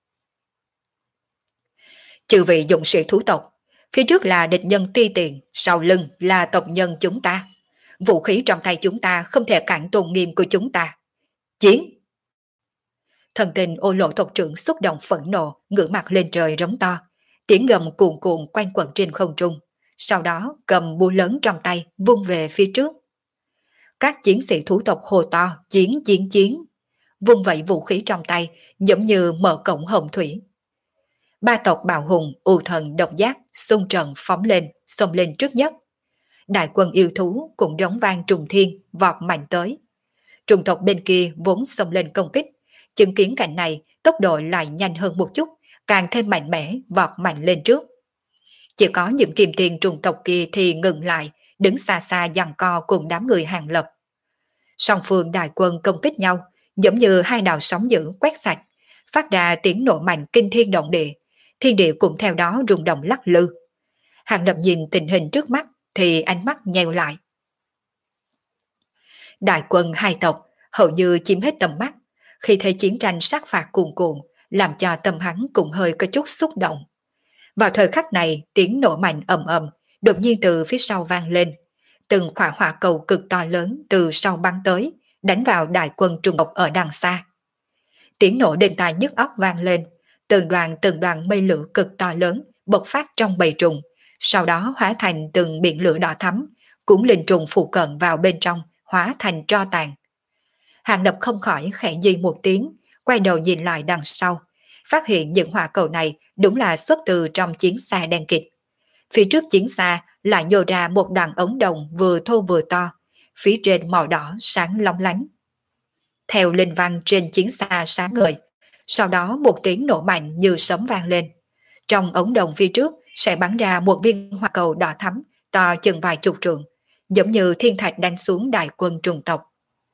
Chư vị dụng sĩ thú tộc, phía trước là địch nhân ti tiện, sau lưng là tộc nhân chúng ta. Vũ khí trong tay chúng ta không thể cản tôn nghiêm của chúng ta. Chiến! Thần tình Ô Lộ tộc trưởng xúc động phẫn nộ, ngửa mặt lên trời rống to, tiếng gầm cuồn cuộn quanh quẩn trên không trung, sau đó cầm búa lớn trong tay vung về phía trước. Các chiến sĩ thú tộc hô to chiến chiến chiến, vung vẩy vũ khí trong tay giống như mở cổng hồng thủy. Ba tộc Bào Hùng, U Thần, Độc Giác xung trận phóng lên, xông lên trước nhất. Đại quân yêu thú cũng đóng vang trùng thiên vọt mạnh tới. Trùng tộc bên kia vốn xông lên công kích, chứng kiến cảnh này tốc độ lại nhanh hơn một chút, càng thêm mạnh mẽ vọt mạnh lên trước. Chỉ có những kim tiền trùng tộc kia thì ngừng lại, đứng xa xa giằng co cùng đám người Hàng Lập. Song phương đại quân công kích nhau, giống như hai đạo sóng dữ quét sạch, phát ra tiếng nổ mạnh kinh thiên động địa, thiên địa cũng theo đó rung động lắc lư. Hàng Lập nhìn tình hình trước mắt thì ánh mắt nheo lại. Đại quân hai tộc hầu như chiếm hết tầm mắt, khi thấy chiến tranh sát phạt cuồn cuộn, làm cho tâm hắn cũng hơi có chút xúc động. Vào thời khắc này, tiếng nổ mạnh ầm ầm đột nhiên từ phía sau vang lên. Từng quả hỏa cầu cực to lớn từ sau bắn tới, đánh vào đại quân trùng tộc ở đằng xa. Tiếng nổ đinh tai nhức óc vang lên, từng đoàn từng đoàn mây lửa cực to lớn bộc phát trong bầy trùng, sau đó hóa thành từng biển lửa đỏ thắm, cũng linh trùng phụ cận vào bên trong, hóa thành tro tàn. Hàng Lập không khỏi khẽ di một tiếng, quay đầu nhìn lại đằng sau, phát hiện những hỏa cầu này đúng là xuất từ trong chiến xa đen kịt. Phía trước chiến xa lại nhô ra một đoạn ống đồng vừa thô vừa to, phía trên màu đỏ sáng long lánh. Theo linh văn trên chiến xa sáng ngời, sau đó một tiếng nổ mạnh như sấm vang lên. Trong ống đồng phía trước sẽ bắn ra một viên hỏa cầu đỏ thắm, to chừng vài chục trượng, giống như thiên thạch đánh xuống đại quân trùng tộc.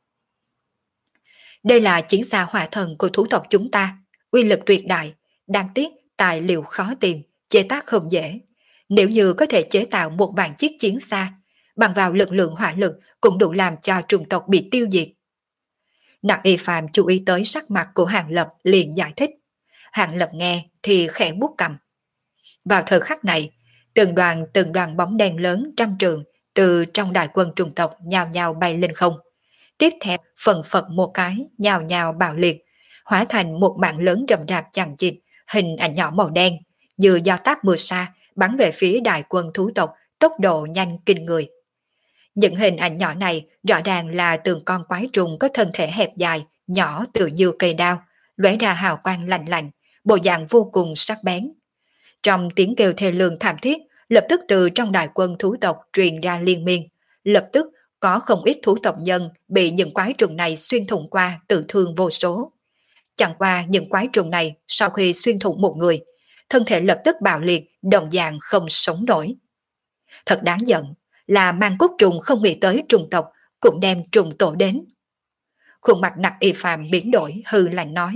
Đây là chiến xa hỏa thần của thú tộc chúng ta, uy lực tuyệt đại, đáng tiếc tài liệu khó tìm, chế tác không dễ. Nếu như có thể chế tạo một vạn chiếc chiến xa, bằng vào lực lượng hỏa lực cũng đủ làm cho trùng tộc bị tiêu diệt. Nặc Y Phàm chú ý tới sắc mặt của Hàng Lập liền giải thích. Hàng Lập nghe thì khẽ vuốt cằm. Vào thời khắc này, từng đoàn từng đoàn bóng đen lớn trăm trường từ trong đại quân trùng tộc nhào nhào bay lên không. Tiếp theo phần phật một cái nhào nhào bạo liệt, hóa thành một mạng lớn rậm rạp chằng chịt, hình ảnh nhỏ màu đen như do táp mưa sa bắn về phía đại quân thú tộc, tốc độ nhanh kinh người. Những hình ảnh nhỏ này rõ ràng là từng con quái trùng có thân thể hẹp dài, nhỏ tựa như cây đao, lóe ra hào quang lạnh lạnh, bộ dạng vô cùng sắc bén. Trong tiếng kêu thê lương thảm thiết, lập tức từ trong đại quân thú tộc truyền ra liên miên, lập tức có không ít thú tộc nhân bị những quái trùng này xuyên thủng qua tử thương vô số. Chẳng qua những quái trùng này sau khi xuyên thủng một người, thân thể lập tức bạo liệt, đồng dạng không sống nổi. Thật đáng giận là mang cốt trùng không nghĩ tới trùng tộc cũng đem trùng tổ đến. Khuôn mặt Nặc Y Phàm biến đổi, hư lạnh nói.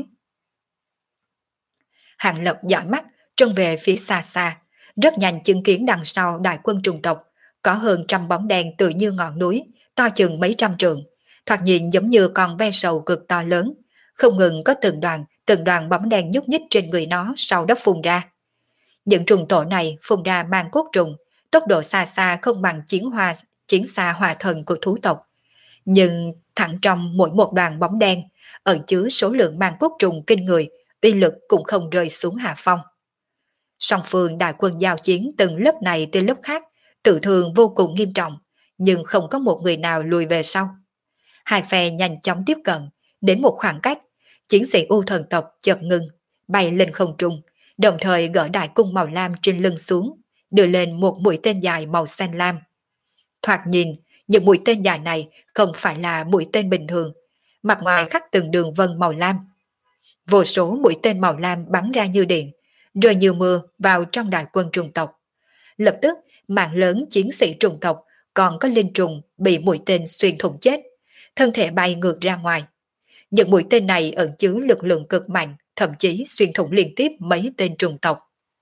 Hàng Lập dõi mắt trông về phía xa xa, rất nhanh chứng kiến đằng sau đại quân trùng tộc có hơn trăm bóng đen tựa như ngọn núi, to chừng mấy trăm trượng, thoạt nhìn giống như con ve sầu cực to lớn, không ngừng có từng đoàn từng đoàn bóng đen nhúc nhích trên người nó sau đó phun ra. Những trùng tổ này phun ra mang cốt trùng, tốc độ xa xa không bằng chiến hoa chiến xa hỏa thần của thú tộc, nhưng thẳng trong mỗi một đoàn bóng đen ẩn chứa số lượng mang cốt trùng kinh người, uy lực cũng không rơi xuống hạ phong. Song phương đại quân giao chiến từng lớp này tới lớp khác, tự thương vô cùng nghiêm trọng, nhưng không có một người nào lùi về sau. Hai phe nhanh chóng tiếp cận, đến một khoảng cách, chiến sĩ U thần tộc chợt ngừng, bay lên không trung, đồng thời gỡ đại cung màu lam trên lưng xuống, đưa lên một mũi tên dài màu xanh lam. Thoạt nhìn, những mũi tên dài này không phải là mũi tên bình thường, mặt ngoài khắc từng đường vân màu lam. Vô số mũi tên màu lam bắn ra như điện, rơi như mưa vào trong đại quân trùng tộc. Lập tức, mạng lớn chiến sĩ trùng tộc còn có linh trùng bị mũi tên xuyên thủng chết, thân thể bay ngược ra ngoài. Những mũi tên này ẩn chứa lực lượng cực mạnh, thậm chí xuyên thủng liên tiếp mấy tên trùng tộc.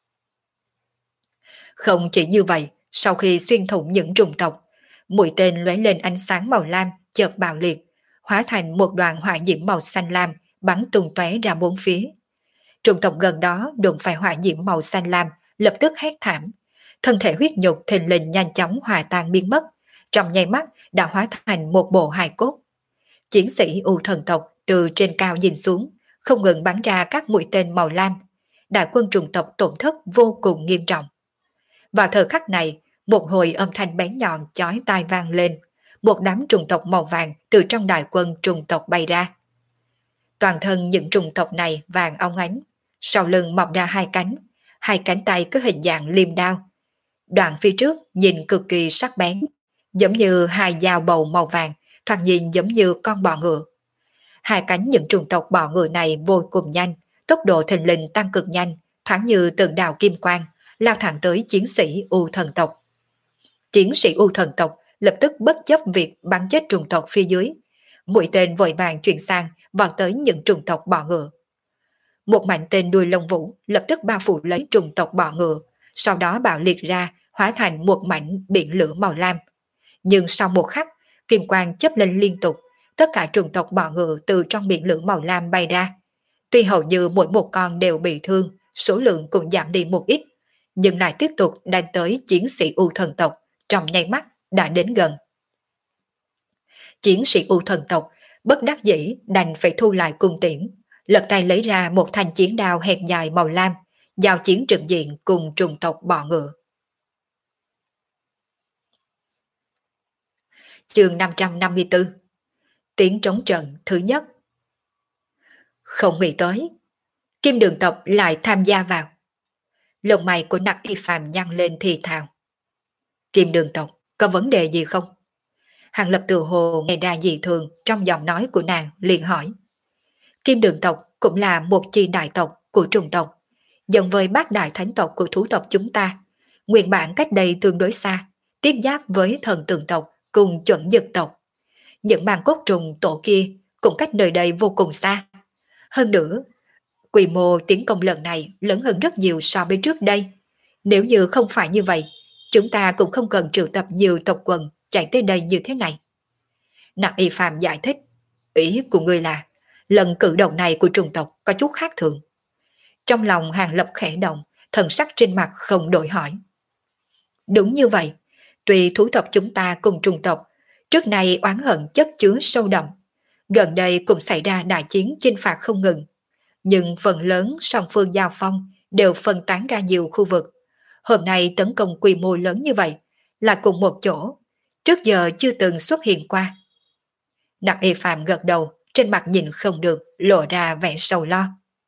Không chỉ như vậy, sau khi xuyên thủng những trùng tộc, mũi tên lóe lên ánh sáng màu lam chợt bạo liệt, hóa thành một đoàn hỏa diễm màu xanh lam bắn tung tóe ra bốn phía. Trùng tộc gần đó đụng phải hỏa diễm màu xanh lam, lập tức hét thảm, thân thể huyết nhục thình lình nhanh chóng hòa tan biến mất, trong nháy mắt đã hóa thành một bộ hài cốt. Chiến sĩ U thần tộc từ trên cao nhìn xuống, không ngừng bắn ra các mũi tên màu lam. Đại quân trùng tộc tổn thất vô cùng nghiêm trọng. Vào thời khắc này, một hồi âm thanh bén nhọn chói tai vang lên, một đám trùng tộc màu vàng từ trong đại quân trùng tộc bay ra. Toàn thân những trùng tộc này vàng óng ánh, sau lưng mọc ra hai cánh, hai cánh tay có hình dạng liềm đao. Đoạn phía trước nhìn cực kỳ sắc bén, giống như hai dao bầu màu vàng, thoạt nhìn giống như con bò ngựa. Hai cánh những trùng tộc bò ngựa này vô cùng nhanh, tốc độ thình lình tăng cực nhanh, thoáng như từng đạo kim quang, lao thẳng tới chiến sĩ U thần tộc. Chiến sĩ U thần tộc lập tức bất chấp việc bắn chết trùng tộc phía dưới, mũi tên vội vàng chuyển sang vào tới những trùng tộc bò ngựa. Một mảnh tên đuôi lông vũ lập tức bao phủ lấy trùng tộc bọ ngựa, sau đó bạo liệt ra, hóa thành một mảnh biển lửa màu lam. Nhưng sau một khắc, kim quang chớp lên liên tục, tất cả trùng tộc bọ ngựa từ trong biển lửa màu lam bay ra. Tuy hầu như mỗi một con đều bị thương, số lượng cũng giảm đi một ít, nhưng lại tiếp tục đánh tới chiến sĩ U thần tộc, trong nháy mắt đã đến gần. Chiến sĩ U thần tộc bất đắc dĩ đành phải thu lại cung tiễn, lật tay lấy ra một thanh chiến đao hẹp dài màu lam, giao chiến trực diện cùng trùng tộc bọ ngựa. Chương năm trăm năm mươi tư. Tiếng trống trận thứ nhất. Không nghĩ tới, Kim Đường tộc lại tham gia vào. Lông mày của Nặc Y Phàm nhăn lên thì thào. Kim Đường tộc có vấn đề gì không? Hàng Lập tự hồ nghe ra dị thường trong giọng nói của nàng, liền hỏi. Kim Đường tộc cũng là một chi đại tộc của trùng tộc, dần với bát đại thánh tộc của thú tộc chúng ta. Nguyên bản cách đây tương đối xa, tiếp giáp với thần tượng tộc cùng chuẩn dực tộc. Những màn cốt trùng tổ kia cũng cách nơi đây vô cùng xa. Hơn nữa, quy mô tiến công lần này lớn hơn rất nhiều so với trước đây. Nếu như không phải như vậy, chúng ta cũng không cần triệu tập nhiều tộc quần chạy tới đây như thế này. Nặc Y Phàm giải thích, ý của ngươi là lần cử động này của trùng tộc có chút khác thường. Trong lòng Hàng Lập khẽ động, thần sắc trên mặt không đổi hỏi. Đúng như vậy, tuy thú tộc chúng ta cùng trùng tộc trước nay oán hận chất chứa sâu đậm, gần đây cũng xảy ra đại chiến chinh phạt không ngừng, nhưng phần lớn song phương giao phong đều phân tán ra nhiều khu vực. Hôm nay tấn công quy mô lớn như vậy là cùng một chỗ, trước giờ chưa từng xuất hiện qua. Nặc Y Phàm gật đầu, trên mặt nhìn không được, lộ ra vẻ sầu lo.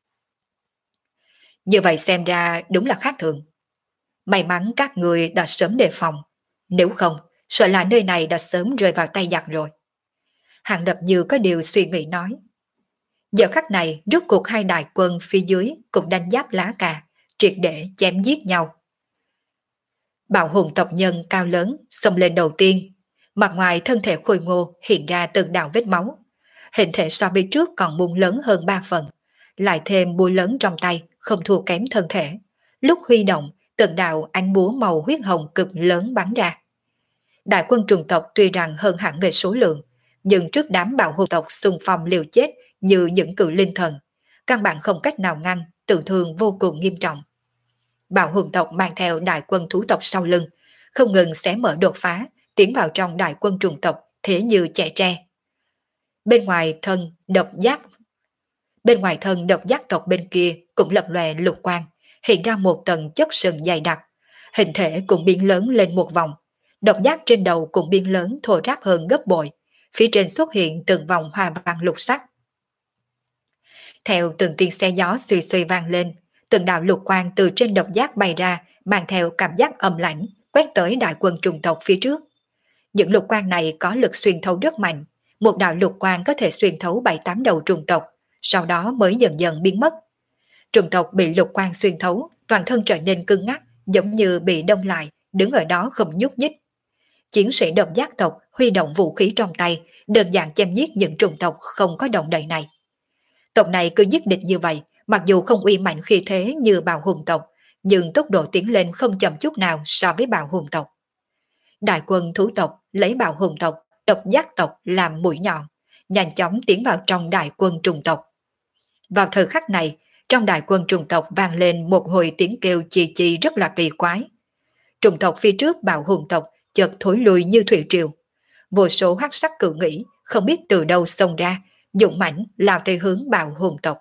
Như vậy xem ra đúng là khác thường. May mắn các người đã sớm đề phòng, nếu không, sợ là nơi này đã sớm rơi vào tay giặc rồi. Hàng Lập như có điều suy nghĩ nói. Giờ khắc này, rốt cuộc hai đại quân phía dưới cũng đánh giáp lá cà, triệt để chém giết nhau. Bạo hùng tộc nhân cao lớn xông lên đầu tiên, mặt ngoài thân thể khôi ngô hiện ra từng đạo vết máu. Hình thể so với trước còn mung lớn hơn ba phần, lại thêm búa lớn trong tay không thua kém thân thể. Lúc huy động, từng đạo ánh búa màu huyết hồng cực lớn bắn ra. Đại quân trùng tộc tuy rằng hơn hẳn về số lượng, nhưng trước đám bạo hùng tộc xung phong liều chết như những cự linh thần, căn bản không cách nào ngăn, tử thương vô cùng nghiêm trọng. Bạo hùng tộc mang theo đại quân thú tộc sau lưng, không ngừng xé mở đột phá, tiến vào trong đại quân trùng tộc thế như chạy tre. Bên ngoài thân độc giác Bên ngoài thân độc giác tộc bên kia cũng lập lòe lục quang, hiện ra một tầng chất sừng dày đặc, hình thể cũng biến lớn lên một vòng. Độc giác trên đầu cũng biến lớn thô ráp hơn gấp bội, phía trên xuất hiện từng vòng hoa văn lục sắc. Theo từng tiếng xe gió suy suy vang lên, từng đạo lục quang từ trên độc giác bay ra, mang theo cảm giác âm lãnh, quét tới đại quân trùng tộc phía trước. Những lục quang này có lực xuyên thấu rất mạnh, một đạo lục quang có thể xuyên thấu bảy tám đầu trùng tộc, sau đó mới dần dần biến mất. Trùng tộc bị lục quang xuyên thấu, toàn thân trở nên cứng ngắc, giống như bị đông lại, đứng ở đó không nhúc nhích. Chiến sĩ độc giác tộc huy động vũ khí trong tay, đơn giản chém giết những trùng tộc không có động đậy này. Tộc này cứ giết địch như vậy, mặc dù không uy mạnh khi thế như bào hùng tộc, nhưng tốc độ tiến lên không chậm chút nào so với bào hùng tộc. Đại quân thú tộc lấy bào hùng tộc, độc giác tộc làm mũi nhọn, nhanh chóng tiến vào trong đại quân trùng tộc. Vào thời khắc này, trong đại quân trùng tộc vang lên một hồi tiếng kêu chì chì rất là kỳ quái. Trùng tộc phía trước bào hùng tộc chợt thối lùi như thủy triều. Vô số hắc sắc cự nghĩ không biết từ đâu xông ra, dũng mãnh lao theo hướng bào hùng tộc.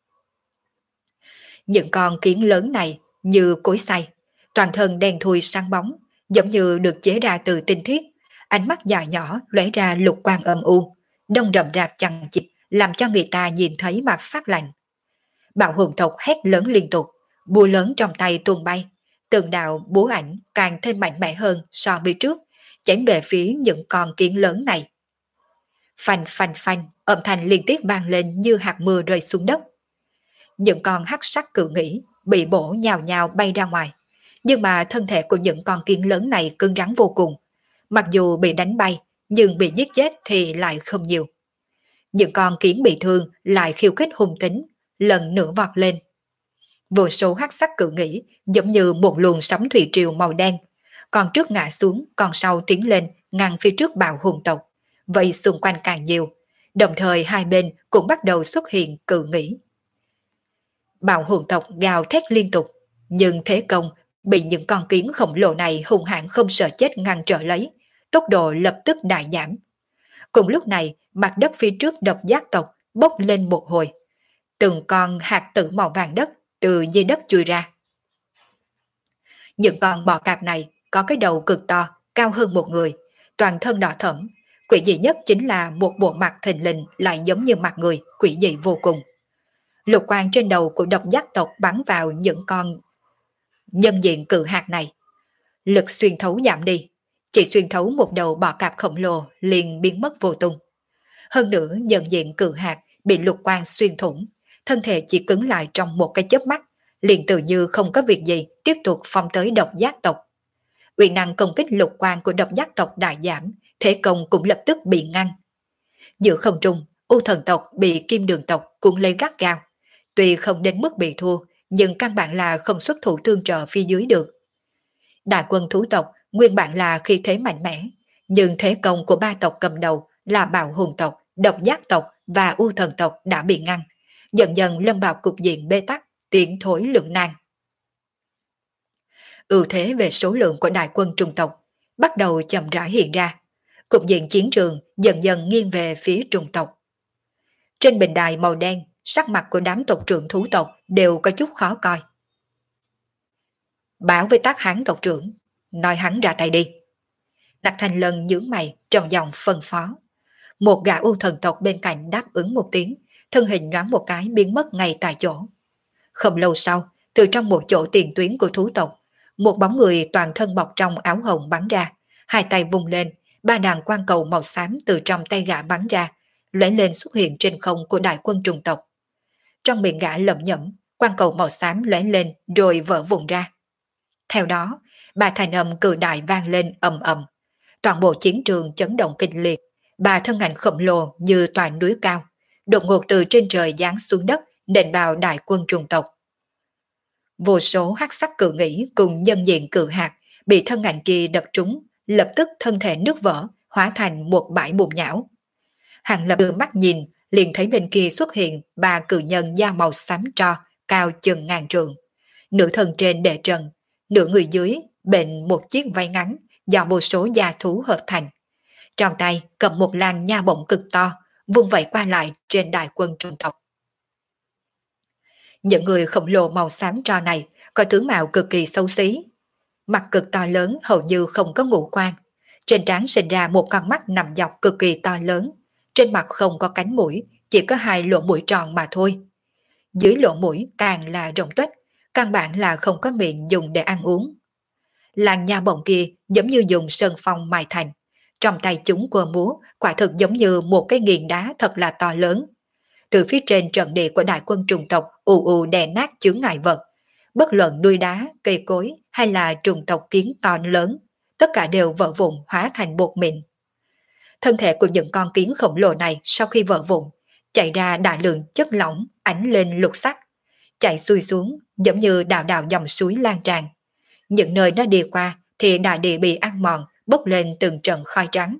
Những con kiến lớn này như cối xay, toàn thân đen thui sáng bóng, giống như được chế ra từ tinh thiết, ánh mắt dài nhỏ lóe ra lục quang âm u, đông rậm rạp chằng chịt, làm cho người ta nhìn thấy mà phát lạnh. Bạo hùng tộc hét lớn liên tục, búa lớn trong tay tuôn bay, từng đạo búa ảnh càng thêm mạnh mẽ hơn so với trước, chém về phía những con kiến lớn này. Phanh phanh phanh, âm thanh liên tiếp vang lên như hạt mưa rơi xuống đất. Những con hắc sắc cự nghĩ bị bổ nhào nhào bay ra ngoài, nhưng mà thân thể của những con kiến lớn này cứng rắn vô cùng. Mặc dù bị đánh bay, nhưng bị giết chết thì lại không nhiều. Những con kiến bị thương lại khiêu khích hung tính, lần nữa vọt lên. Vô số hắc sắc cự nghĩ giống như một luồng sóng thủy triều màu đen, còn trước ngã xuống, còn sau tiến lên ngăn phía trước bạo hùng tộc, vậy xung quanh càng nhiều, đồng thời hai bên cũng bắt đầu xuất hiện cự nghĩ. Bạo hùng tộc gào thét liên tục, nhưng thế công bị những con kiến khổng lồ này hung hãn không sợ chết ngăn trở lấy, tốc độ lập tức đại giảm. Cùng lúc này, mặt đất phía trước độc giác tộc bốc lên một hồi, từng con hạt tử màu vàng đất từ dưới đất chui ra. Những con bò cạp này có cái đầu cực to, cao hơn một người, toàn thân đỏ thẫm. Quỷ dị nhất chính là một bộ mặt thình lình lại giống như mặt người, quỷ dị vô cùng. Lục quang trên đầu của độc giác tộc bắn vào những con nhân diện cự hạt này. Lực xuyên thấu giảm đi, chỉ xuyên thấu một đầu bò cạp khổng lồ liền biến mất vô tung. Hơn nữa nhân diện cự hạt bị lục quang xuyên thủng, thân thể chỉ cứng lại trong một cái chớp mắt, liền tự như không có việc gì tiếp tục phong tới độc giác tộc. Uy năng công kích lục quang của độc giác tộc đại giảm, thế công cũng lập tức bị ngăn. Giữa không trung, U thần tộc bị Kim Đường tộc cuốn lấy gắt gao. Tuy không đến mức bị thua, nhưng căn bản là không xuất thủ tương trợ phía dưới được. Đại quân thú tộc nguyên bản là khi thế mạnh mẽ, nhưng thế công của ba tộc cầm đầu là Bạo Hùng tộc, Độc Giác tộc và U thần tộc đã bị ngăn, dần dần lâm vào cục diện bế tắc, tiến thối lưỡng nan. Ưu thế về số lượng của đại quân Trung tộc bắt đầu chậm rãi hiện ra, cục diện chiến trường dần dần nghiêng về phía Trung tộc. Trên bình đài màu đen, sắc mặt của đám tộc trưởng thú tộc đều có chút khó coi. Báo với Tác Hán tộc trưởng, nói hắn ra tay đi. Đặt Thành Lân nhướng mày trong giọng phân phó. Một gã U thần tộc bên cạnh đáp ứng một tiếng, thân hình nhoáng một cái biến mất ngay tại chỗ. Không lâu sau, từ trong một chỗ tiền tuyến của thú tộc, một bóng người toàn thân bọc trong áo hồng bắn ra, hai tay vung lên, ba đàn quang cầu màu xám từ trong tay gã bắn ra, lóe lên xuất hiện trên không của đại quân Trung tộc. Trong miệng gã lẩm nhẩm, quang cầu màu xám lóe lên rồi vỡ vụn ra. Theo đó, ba thanh âm cự đại vang lên ầm ầm, toàn bộ chiến trường chấn động kinh liệt, ba thân ảnh khổng lồ như tòa núi cao, đột ngột từ trên trời giáng xuống đất, nện vào đại quân Trung tộc. Vô số hắc sắc cự nghĩ cùng nhân diện cự hạt bị thân ảnh kia đập trúng, lập tức thân thể nứt vỡ, hóa thành một bãi bùn nhão. Hàng Lập đưa mắt nhìn, liền thấy bên kia xuất hiện ba cự nhân da màu xám tro, cao chừng ngàn trượng. Nửa thân trên đệ trần, nửa người dưới bện một chiếc váy ngắn do vô số da thú hợp thành. Trong tay cầm một làn nha bổng cực to, vung vẩy qua lại trên đại quân Trung tộc. Những người khổng lồ màu xám tro này có tướng mạo cực kỳ xấu xí. Mặt cực to lớn hầu như không có ngũ quan. Trên trán sinh ra một con mắt nằm dọc cực kỳ to lớn. Trên mặt không có cánh mũi, chỉ có hai lỗ mũi tròn mà thôi. Dưới lỗ mũi càng là rộng tuếch, căn bản là không có miệng dùng để ăn uống. Làn nha bổng kia giống như dùng sơn phong mài thành. Trong tay chúng quơ múa, quả thực giống như một cái nghiền đá thật là to lớn. Từ phía trên trận địa của đại quân Trung tộc ù ù đè nát chướng ngại vật. Bất luận núi đá, cây cối hay là trùng tộc kiến to lớn, tất cả đều vỡ vụn hóa thành bột mịn. Thân thể của những con kiến khổng lồ này sau khi vỡ vụn, chạy ra đại lượng chất lỏng ánh lên lục sắc, chạy xuôi xuống giống như đạo đạo dòng suối lan tràn. Những nơi nó đi qua thì đại địa bị ăn mòn, bốc lên từng trận khói trắng.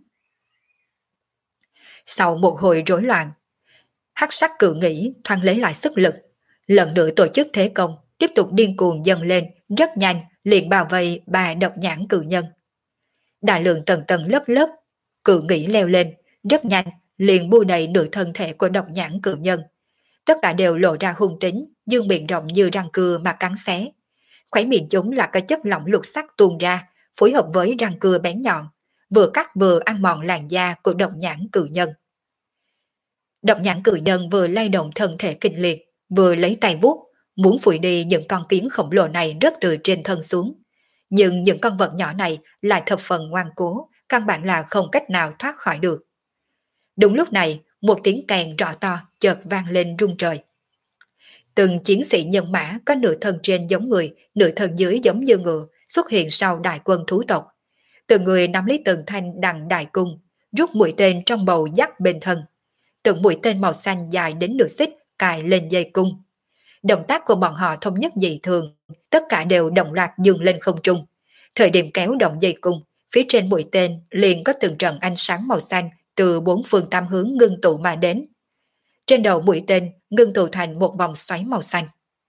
Sau một hồi rối loạn, hắc sắc cự nghĩ thoáng lấy lại sức lực, lần nữa tổ chức thế công, tiếp tục điên cuồng dâng lên, rất nhanh liền bao vây ba độc nhãn cự nhân. Đại lượng tầng tầng lớp lớp cự nghĩ leo lên, rất nhanh liền bu đầy nửa thân thể của độc nhãn cự nhân. Tất cả đều lộ ra hung tính, dương miệng rộng như răng cưa mà cắn xé. Khóe miệng chúng là cái chất lỏng lục sắc tuôn ra, phối hợp với răng cưa bén nhọn, vừa cắt vừa ăn mòn làn da của độc nhãn cự nhân. Độc nhãn cự nhân vừa lay động thân thể kinh liệt, vừa lấy tay vuốt, muốn phủi đi những con kiến khổng lồ này rớt từ trên thân xuống. Nhưng những con vật nhỏ này lại thập phần ngoan cố, căn bản là không cách nào thoát khỏi được. Đúng lúc này, một tiếng kèn rõ to chợt vang lên rung trời. Từng chiến sĩ nhân mã có nửa thân trên giống người, nửa thân dưới giống như ngựa xuất hiện sau đại quân thú tộc. Từng người nắm lấy từng thanh đằng đại cung, rút mũi tên trong bầu dắt bên thân. Từng mũi tên màu xanh dài đến nửa xích cài lên dây cung. Động tác của bọn họ thống nhất dị thường, tất cả đều đồng loạt dừng lên không trung. Thời điểm kéo động dây cung, phía trên mũi tên liền có từng trận ánh sáng màu xanh từ bốn phương tám hướng ngưng tụ mà đến. Trên đầu mũi tên ngưng tụ thành một vòng xoáy màu xanh.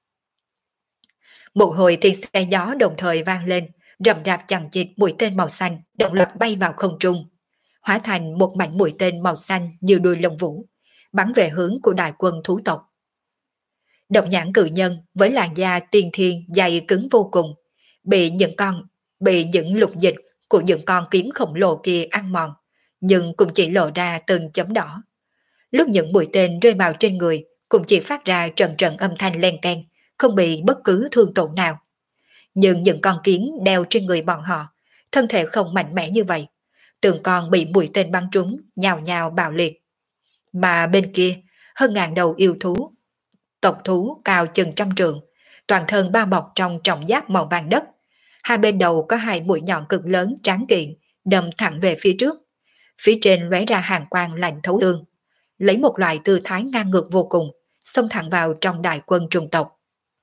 Một hồi tiếng xe gió đồng thời vang lên, rầm rạp chằng chịt mũi tên màu xanh đồng loạt bay vào không trung, hóa thành một mảnh mũi tên màu xanh như đuôi lông vũ, bắn về hướng của đại quân thú tộc. Độc nhãn cự nhân với làn da tiên thiên dày cứng vô cùng, bị những con bị những lục dịch của những con kiến khổng lồ kia ăn mòn, nhưng cũng chỉ lộ ra từng chấm đỏ. Lúc những mũi tên rơi vào trên người cũng chỉ phát ra trận trận âm thanh len keng, không bị bất cứ thương tổn nào. Nhưng những con kiến đeo trên người bọn họ, thân thể không mạnh mẽ như vậy, từng con bị mũi tên bắn trúng, nhào nhào bạo liệt. Mà bên kia, hơn ngàn đầu yêu thú, tộc thú cao chừng trăm trượng, toàn thân bao bọc trong trọng giáp màu vàng đất. Hai bên đầu có hai mũi nhọn cực lớn tráng kiện, đâm thẳng về phía trước. Phía trên lóe ra hàng quang lạnh thấu xương, lấy một loại tư thái ngang ngược vô cùng, xông thẳng vào trong đại quân trùng tộc.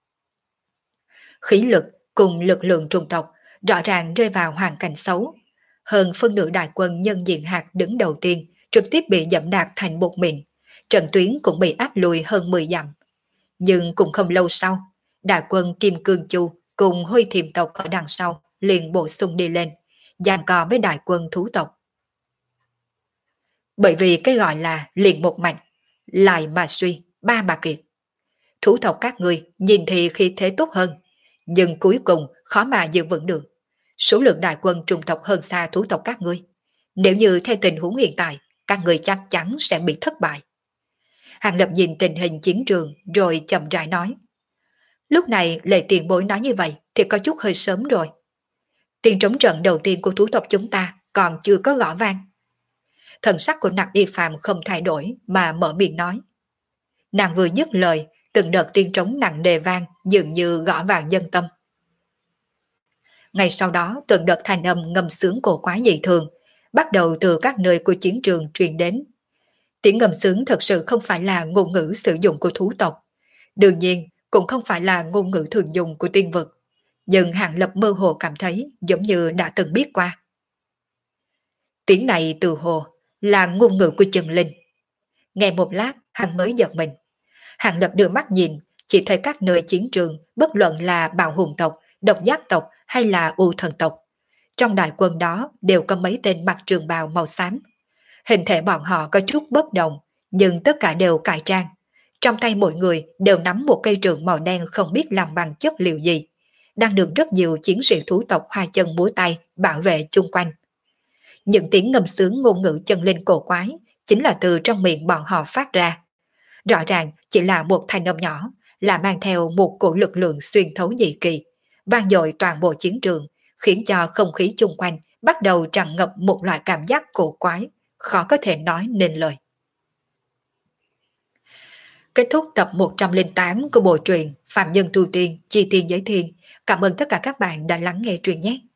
Khí lực cùng lực lượng trùng tộc rõ ràng rơi vào hoàn cảnh xấu. Hơn phân nửa đại quân nhân diện hạt đứng đầu tiên trực tiếp bị dẫm đạp thành bột mịn, trận tuyến cũng bị áp lùi hơn mười dặm. Nhưng cũng không lâu sau, đại quân Kim Cương Chu cùng Hôi Thiềm tộc ở đằng sau liền bổ sung đi lên, giằng co với đại quân thú tộc. Bởi vì cái gọi là liền một mạch, lại mà suy, ba mà kiệt. Thú tộc các người nhìn thì khí thế tốt hơn, nhưng cuối cùng khó mà giữ vững được. Số lượng đại quân trùng tộc hơn xa thú tộc các ngươi. Nếu như theo tình huống hiện tại, các người chắc chắn sẽ bị thất bại. Hàng Lập nhìn tình hình chiến trường rồi chậm rãi nói. Lúc này Lệ Tiền Bối nói như vậy thì có chút hơi sớm rồi. Tiền trống trận đầu tiên của thú tộc chúng ta còn chưa có gõ vang. Thần sắc của Nặc Y Phàm không thay đổi mà mở miệng nói. Nàng vừa dứt lời, từng đợt tiên trống nặng nề vang dường như gõ vào nhân tâm. Ngay sau đó từng đợt thanh âm ngâm sướng cổ quái dị thường bắt đầu từ các nơi của chiến trường truyền đến. Tiếng ngâm sướng thật sự không phải là ngôn ngữ sử dụng của thú tộc, đương nhiên cũng không phải là ngôn ngữ thường dùng của tiên vực, nhưng Hàng Lập mơ hồ cảm thấy giống như đã từng biết qua. Tiếng này từ hồ là ngôn ngữ của chân linh. Nghe một lát hắn mới giật mình. Hàng Lập đưa mắt nhìn, chỉ thấy các nơi chiến trường bất luận là bạo hùng tộc, độc giác tộc hay là u thần tộc, trong đại quân đó đều có mấy tên mặc trường bào màu xám. Hình thể bọn họ có chút bất đồng, nhưng tất cả đều cải trang. Trong tay mỗi người đều nắm một cây trường màu đen không biết làm bằng chất liệu gì, đang được rất nhiều chiến sĩ thú tộc hoa chân múa tay bảo vệ chung quanh. Những tiếng ngâm sướng ngôn ngữ chân linh cổ quái chính là từ trong miệng bọn họ phát ra. Rõ ràng chỉ là một thanh âm nhỏ, là mang theo một cổ lực lượng xuyên thấu dị kỳ, vang dội toàn bộ chiến trường, khiến cho không khí chung quanh bắt đầu tràn ngập một loại cảm giác cổ quái, khó có thể nói nên lời. Kết thúc tập một trăm lẻ tám của bộ truyện Phạm Nhân Tu Tiên, Chi Tiên Giới Thiên. Cảm ơn tất cả các bạn đã lắng nghe truyện nhé.